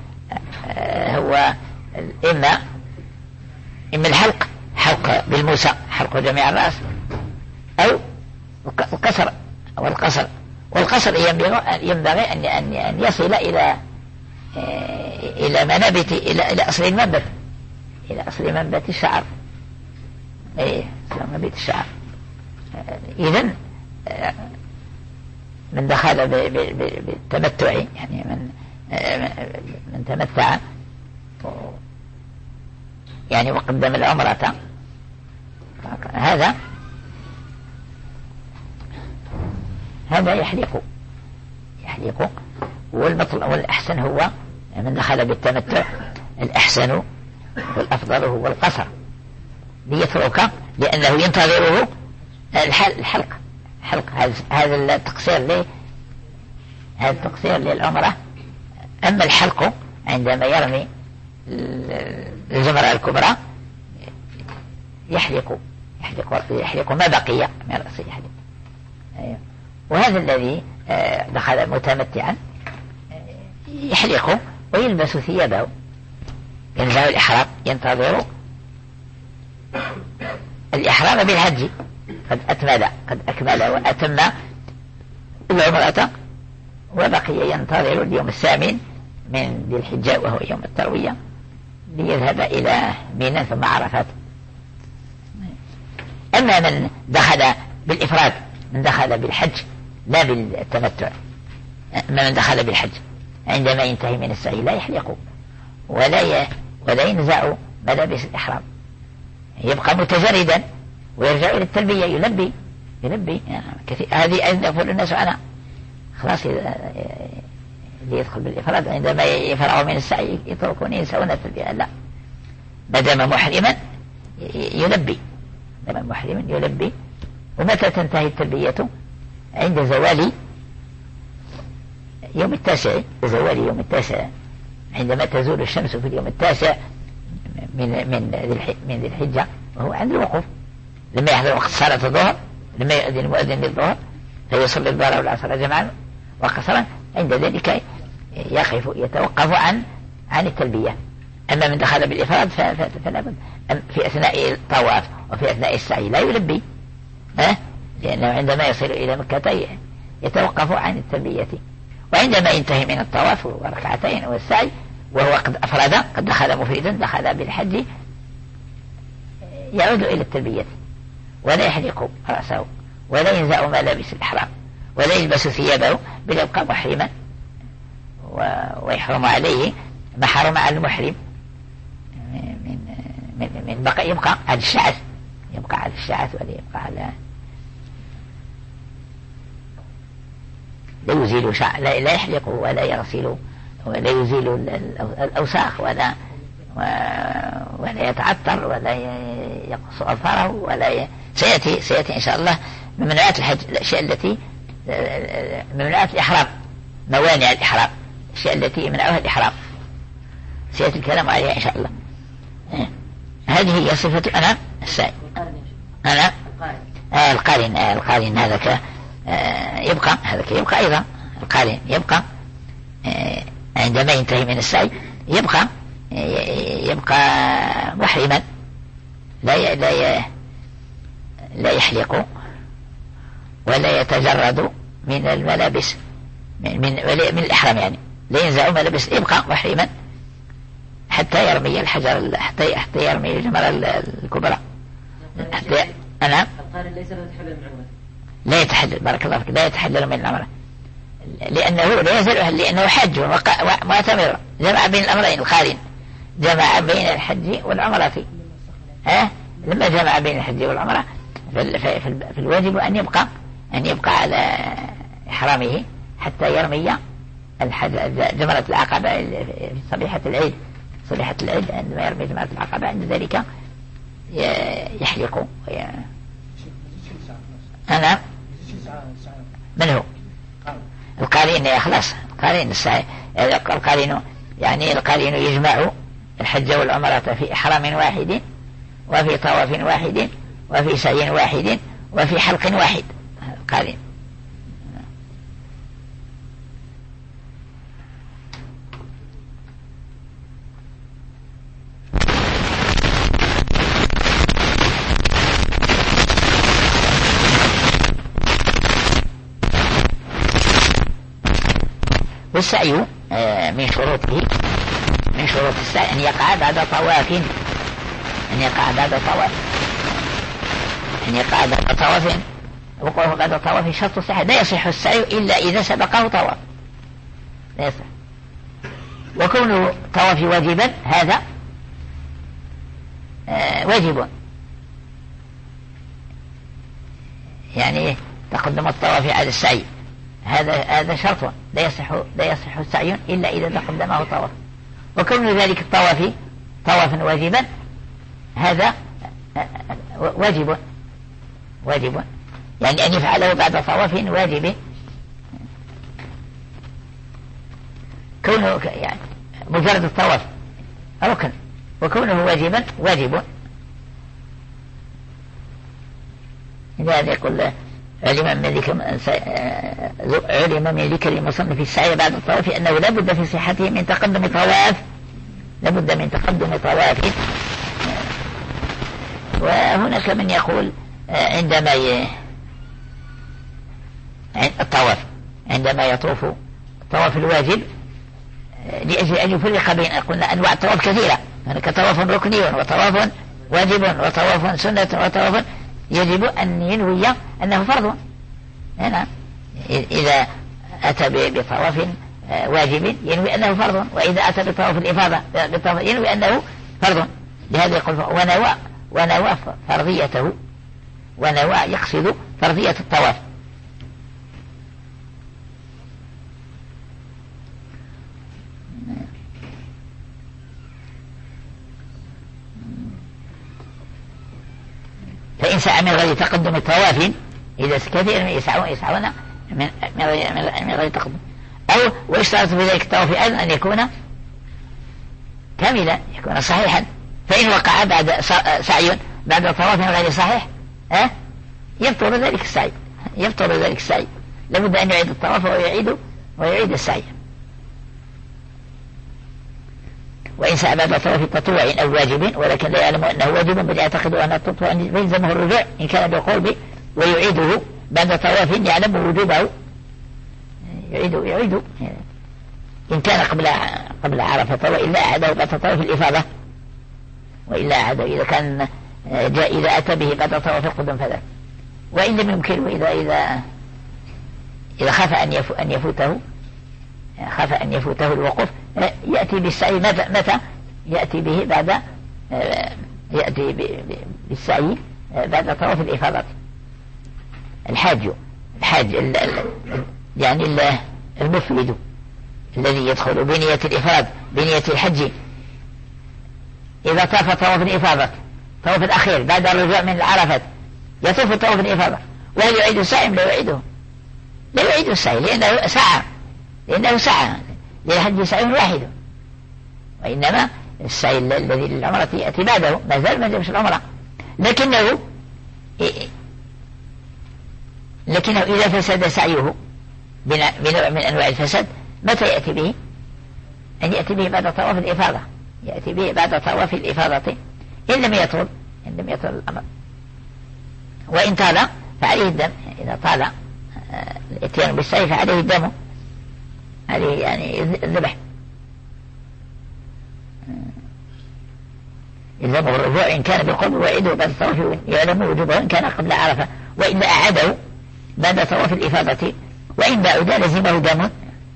Speaker 1: هو إما إما الحلق، حلق بالموسى، حلق جميع الرأس، أو القصر أو القصر. والقصر ينبغي أن أن يصل إلى إلى منابت، إلى إلى أصل المنبت، إلى أصل منبت الشعر، إيه منبت الشعر. إذن من دخل بالتمتع، يعني من من تمتع يعني وقدم العمرة، هذا هذا يحلق يحلق والمطلب والأحسن هو من دخل بالتمتع، الأحسن والأفضل هو القصر ليترك، لأنه ينتظره الحلق، حلق هذا التقصير ليه هذا التقصير للعمرة. أما الحلق عندما يرمي الجمرة الكبرى يحلق يحلق يحلق ما بقي من رأسه يحلق. وهذا الذي دخل متمتعا يحلق ويلبس ثيابه، ينزع الإحرام، ينتظر الإحرام بالحج، قد أكمل قد أكمل وأتم العمرة وبقي ينتظر اليوم الثامن من ذي الحجة وهو يوم التروية ليذهب إلى منى ثم عرفات. أما من دخل بالإفراد، من دخل بالحج لا بالتمتع، أما من دخل بالحج عندما ينتهي من السعي لا يحلق ولا ولا ينزع ملابس الإحرام، يبقى متجردا ويرجع إلى التلبية يلبي يلبي يعني كثير. هذه أيضا يقول الناس عنها خلاص اللي يدخل بالإفراد عندما يفرغ من السعي يتركون ينسون التلبية، لا، ما دام محرما يلبي، ما دام محرما يلبي. ومتى تنتهي التلبية؟ عند زوال يوم التاسع، زوال يوم التاسع، عندما تزول الشمس في اليوم التاسع من من من ذي الحجة، وهو عند الوقوف. لما يحضر وقت صلاة الظهر، لما يؤذن المؤذن للظهر فيصلي الظهر والعصر جمعا وقصرا، عند ذلك يقف يتوقف عن عن التلبية. أما من دخل بالإفراد فلا بد في أثناء الطواف وفي أثناء السعي لا يلبي، أه؟ لأنه عندما يصل إلى مكة يتوقف عن التلبية. وعندما ينتهي من الطواف وركعتين والسعي وهو قد أفرد، قد دخل مفردا، دخل بالحج، يعود إلى التلبية ولا يحلق رأسه ولا ينزع ملابس الإحرام ولا يلبس ثيابه، بل يبقى محرما ويحرم عليه ما حرم على المحرم من من من بقى، يبقى على الشعث، يبقى على الشعث ولا يبقى على لا يزيل شعر، لا, لا يحلق ولا يغسل ولا يزيل الأوساخ ولا ولا يتعطر ولا يقص أظفاره ولا ي... سيأتي سيأتي إن شاء الله من ممنوعات الحج الأشياء التي ممنوعات الإحرام، موانع الإحرام، الأشياء التي يمنعها الإحرام سيأتي الكلام عليها إن شاء الله. هذه هي صفة أنا السائل. أنا آه القارن آه القارن هذا ك آه يبقى هذا يبقى أيضا القارن يبقى آه عندما ينتهي من السعي يبقى يبقى محرما، لا لا لا يحلق ولا يتجرد من الملابس من من, من الإحرام، يعني لا ينزع ملابس، يبقى محرما حتى يرمي الحجر، حتى حتى يرمي الجمرة الكبرى. حتى أنا
Speaker 2: القارن ليس له تحلل من عمره،
Speaker 1: لا يتحلل، بارك الله فيك، لا يتحلل من العمرة لأنه لا يزال، لأنه حج ومعتمر، جمع بين الأمرين. القارن جمع بين الحج والعمرة، ها لما جمع بين الحج والعمرة في الواجب أن يبقى أن يبقى على إحرامه حتى يرمي جمرة العقبة في صبيحة العيد، صبيحة العيد عندما يرمي جمرة العقبة، عند ذلك يحلق. أنا من هو القارين؟ يا خلاص القارين السعي، القارين يعني القارين يجمع الحج والعمرة في إحرام واحد وفي طواف واحد وفي سعي واحد وفي حلق واحد، القارين. والسعي من شروطه من شروط السعي أن يقع بعد طواف، أن يقع بعد طواف أن يقع بعد طواف وقوعه بعد طواف شرط الصحة. لا يصح السعي إلا إذا سبقه طواف، لا يصح. وكون طواف واجبا هذا واجب، يعني تقدم الطواف على السعي، هذا هذا شرط، لا يصح لا يصح السعي إلا إذا تقدمه طواف. وكون ذلك الطواف طوافا واجبا هذا واجب واجب يعني أن يفعله بعد طواف واجب. كونه يعني مجرد الطواف ركن، وكونه واجبا واجب. لهذا يقول علم من ذكر علم من ذكر المصنف في السعي بعد الطواف أنه لا بد في صحته من تقدم طواف، لا بد من تقدم طواف. وهناك من يقول عندما ي... الطواف عندما يطوف الطواف الواجب لأجل أن يفرق بين، قلنا أنواع الطواف كثيرة، هناك طواف ركني وطواف واجب وطواف سنة وطواف يجب أن ينوي أنه فرض. هنا إذا أتى بطواف واجب ينوي أنه فرض، وإذا أتى بطواف الإفاضة ينوي أنه فرض. لهذا يقول ونوى ونوى فرضيته، ونوى يقصد فرضية الطواف. فإن سعى من غير تقدم طواف، إذا كثير يسعون يسعون من من غير من غير تقدم، أو ويشترط في ذلك الطواف أيضا أن يكون كاملا، يكون صحيحا. فإن وقع بعد سعي بعد طواف غير صحيح أه؟ يبطل ذلك السعي، يبطل ذلك السعي، لابد أن يعيد الطواف ويعيد ويعيد السعي. وإن سعى بعد طواف تطوع أو واجب ولكن لا يعلم أنه واجب بل يعتقد أن التطوع يلزمه الرجوع إن كان بالقرب، ويعيده بعد طواف يعلم وجوبه، يعيده يعيده إن كان قبل قبل عرفة، وإلا أعاده بعد طواف الإفاضة، وإلا أعاده إذا كان جاء إذا أتى به بعد طواف القدم فذاك. وإن لم يمكنه إذا إذا إذا خاف أن أن يفوته خاف أن يفوته الوقوف يأتي بالسعي. متى متى يأتي به؟ بعد يأتي بالسعي بعد طواف الإفاضة. الحاج الحاج يعني المفرد الذي يدخل بنية الإفراد بنية الحج، إذا طاف طواف الإفاضة طواف الأخير بعد الرجوع من العرفات يطوف طواف الإفاضة، وهل يعيد السعي؟ لا يعيده، لا يعيد السعي لأنه سعى، لأنه سعى للحج سعي واحد، وإنما السعي الذي للعمرة يأتي بعده ما زال ما جابش العمرة، لكنه لكنه إذا فسد سعيه بنوع من أنواع الفساد متى يأتي به؟ أن يأتي به بعد طواف الإفاضة، يأتي به بعد طواف الإفاضة إن لم يطول إن لم يطول الأمر. وإن طال فعليه الدم، إذا طال الاتيان بالسعي فعليه الدم، عليه يعني الذبح، يلزمه الرجوع إن كان بالقرب ويعيده بعد الطواف يعلم وجوبه إن كان قبل عرفة، وإلا أعاده بعد طواف الإفاضة، وإن بعد لزمه دم.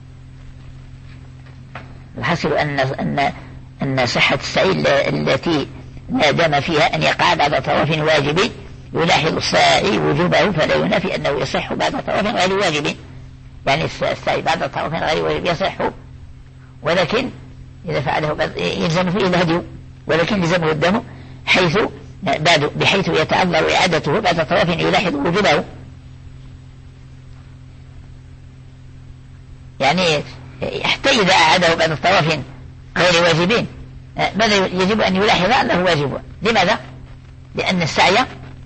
Speaker 1: الحاصل أن أن أن صحة السعي التي لا دم فيها أن يقع بعد طواف واجب يلاحظ الساعي وجوبه، فلا ينافي أنه يصح بعد طواف غير واجب، يعني السعي بعد طواف غير واجب يصح، ولكن إذا فعله يلزم فيه الهدي، ولكن يلزمه الدم حيث بعد بحيث يتعذر إعادته بعد طواف يلاحظ وجوبه. يعني حتى إذا أعاده بعد الطواف غير واجبين ماذا يجب أن يلاحظ أنه واجب؟ لماذا؟ لأن السعي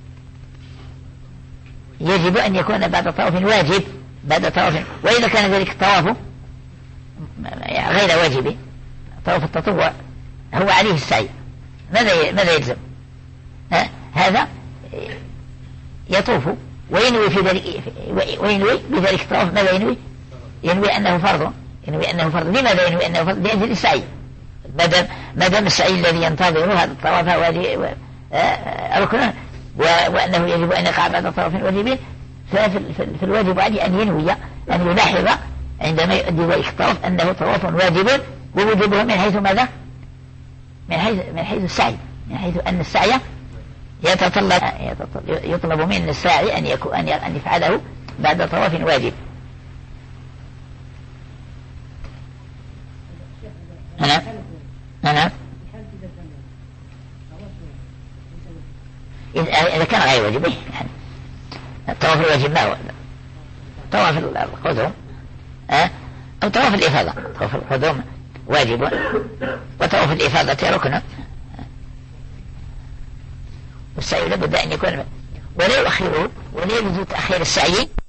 Speaker 1: يجب أن يكون بعد طواف واجب، بعد طواف، وإذا كان ذلك الطواف غير واجب طواف التطوع هو عليه السعي، ماذا ماذا يلزم؟ هذا يطوف وينوي في ذلك وينوي بذلك الطواف ماذا ينوي؟ ينوي أنه فرض، ينوي أنه فرض. لماذا ينوي أنه فرض؟ لأجل السعي، ما دام ما دام السعي الذي ينتظر هذا الطواف واجب ركن، وأنه يجب أن يقع بعد طواف واجبين، ففي الواجب عليه أن ينوي أن يلاحظ عندما يؤدي ذلك الطواف أنه طواف واجب، ووجوبه من حيث ماذا؟ من حيث من حيث السعي، من حيث أن السعي يتطلب يطلب من الساعي أن يكون أن يفعله بعد طواف واجب. أنا أنا إذا كان غير واجب يعني الطواف الواجب ما هو طواف القدوم أه؟ أو طواف الإفاضة. طواف القدوم واجب وطواف الإفاضة ركن، والسعي لابد أن يكون، ولا يؤخره، ولا يجوز تأخير السعي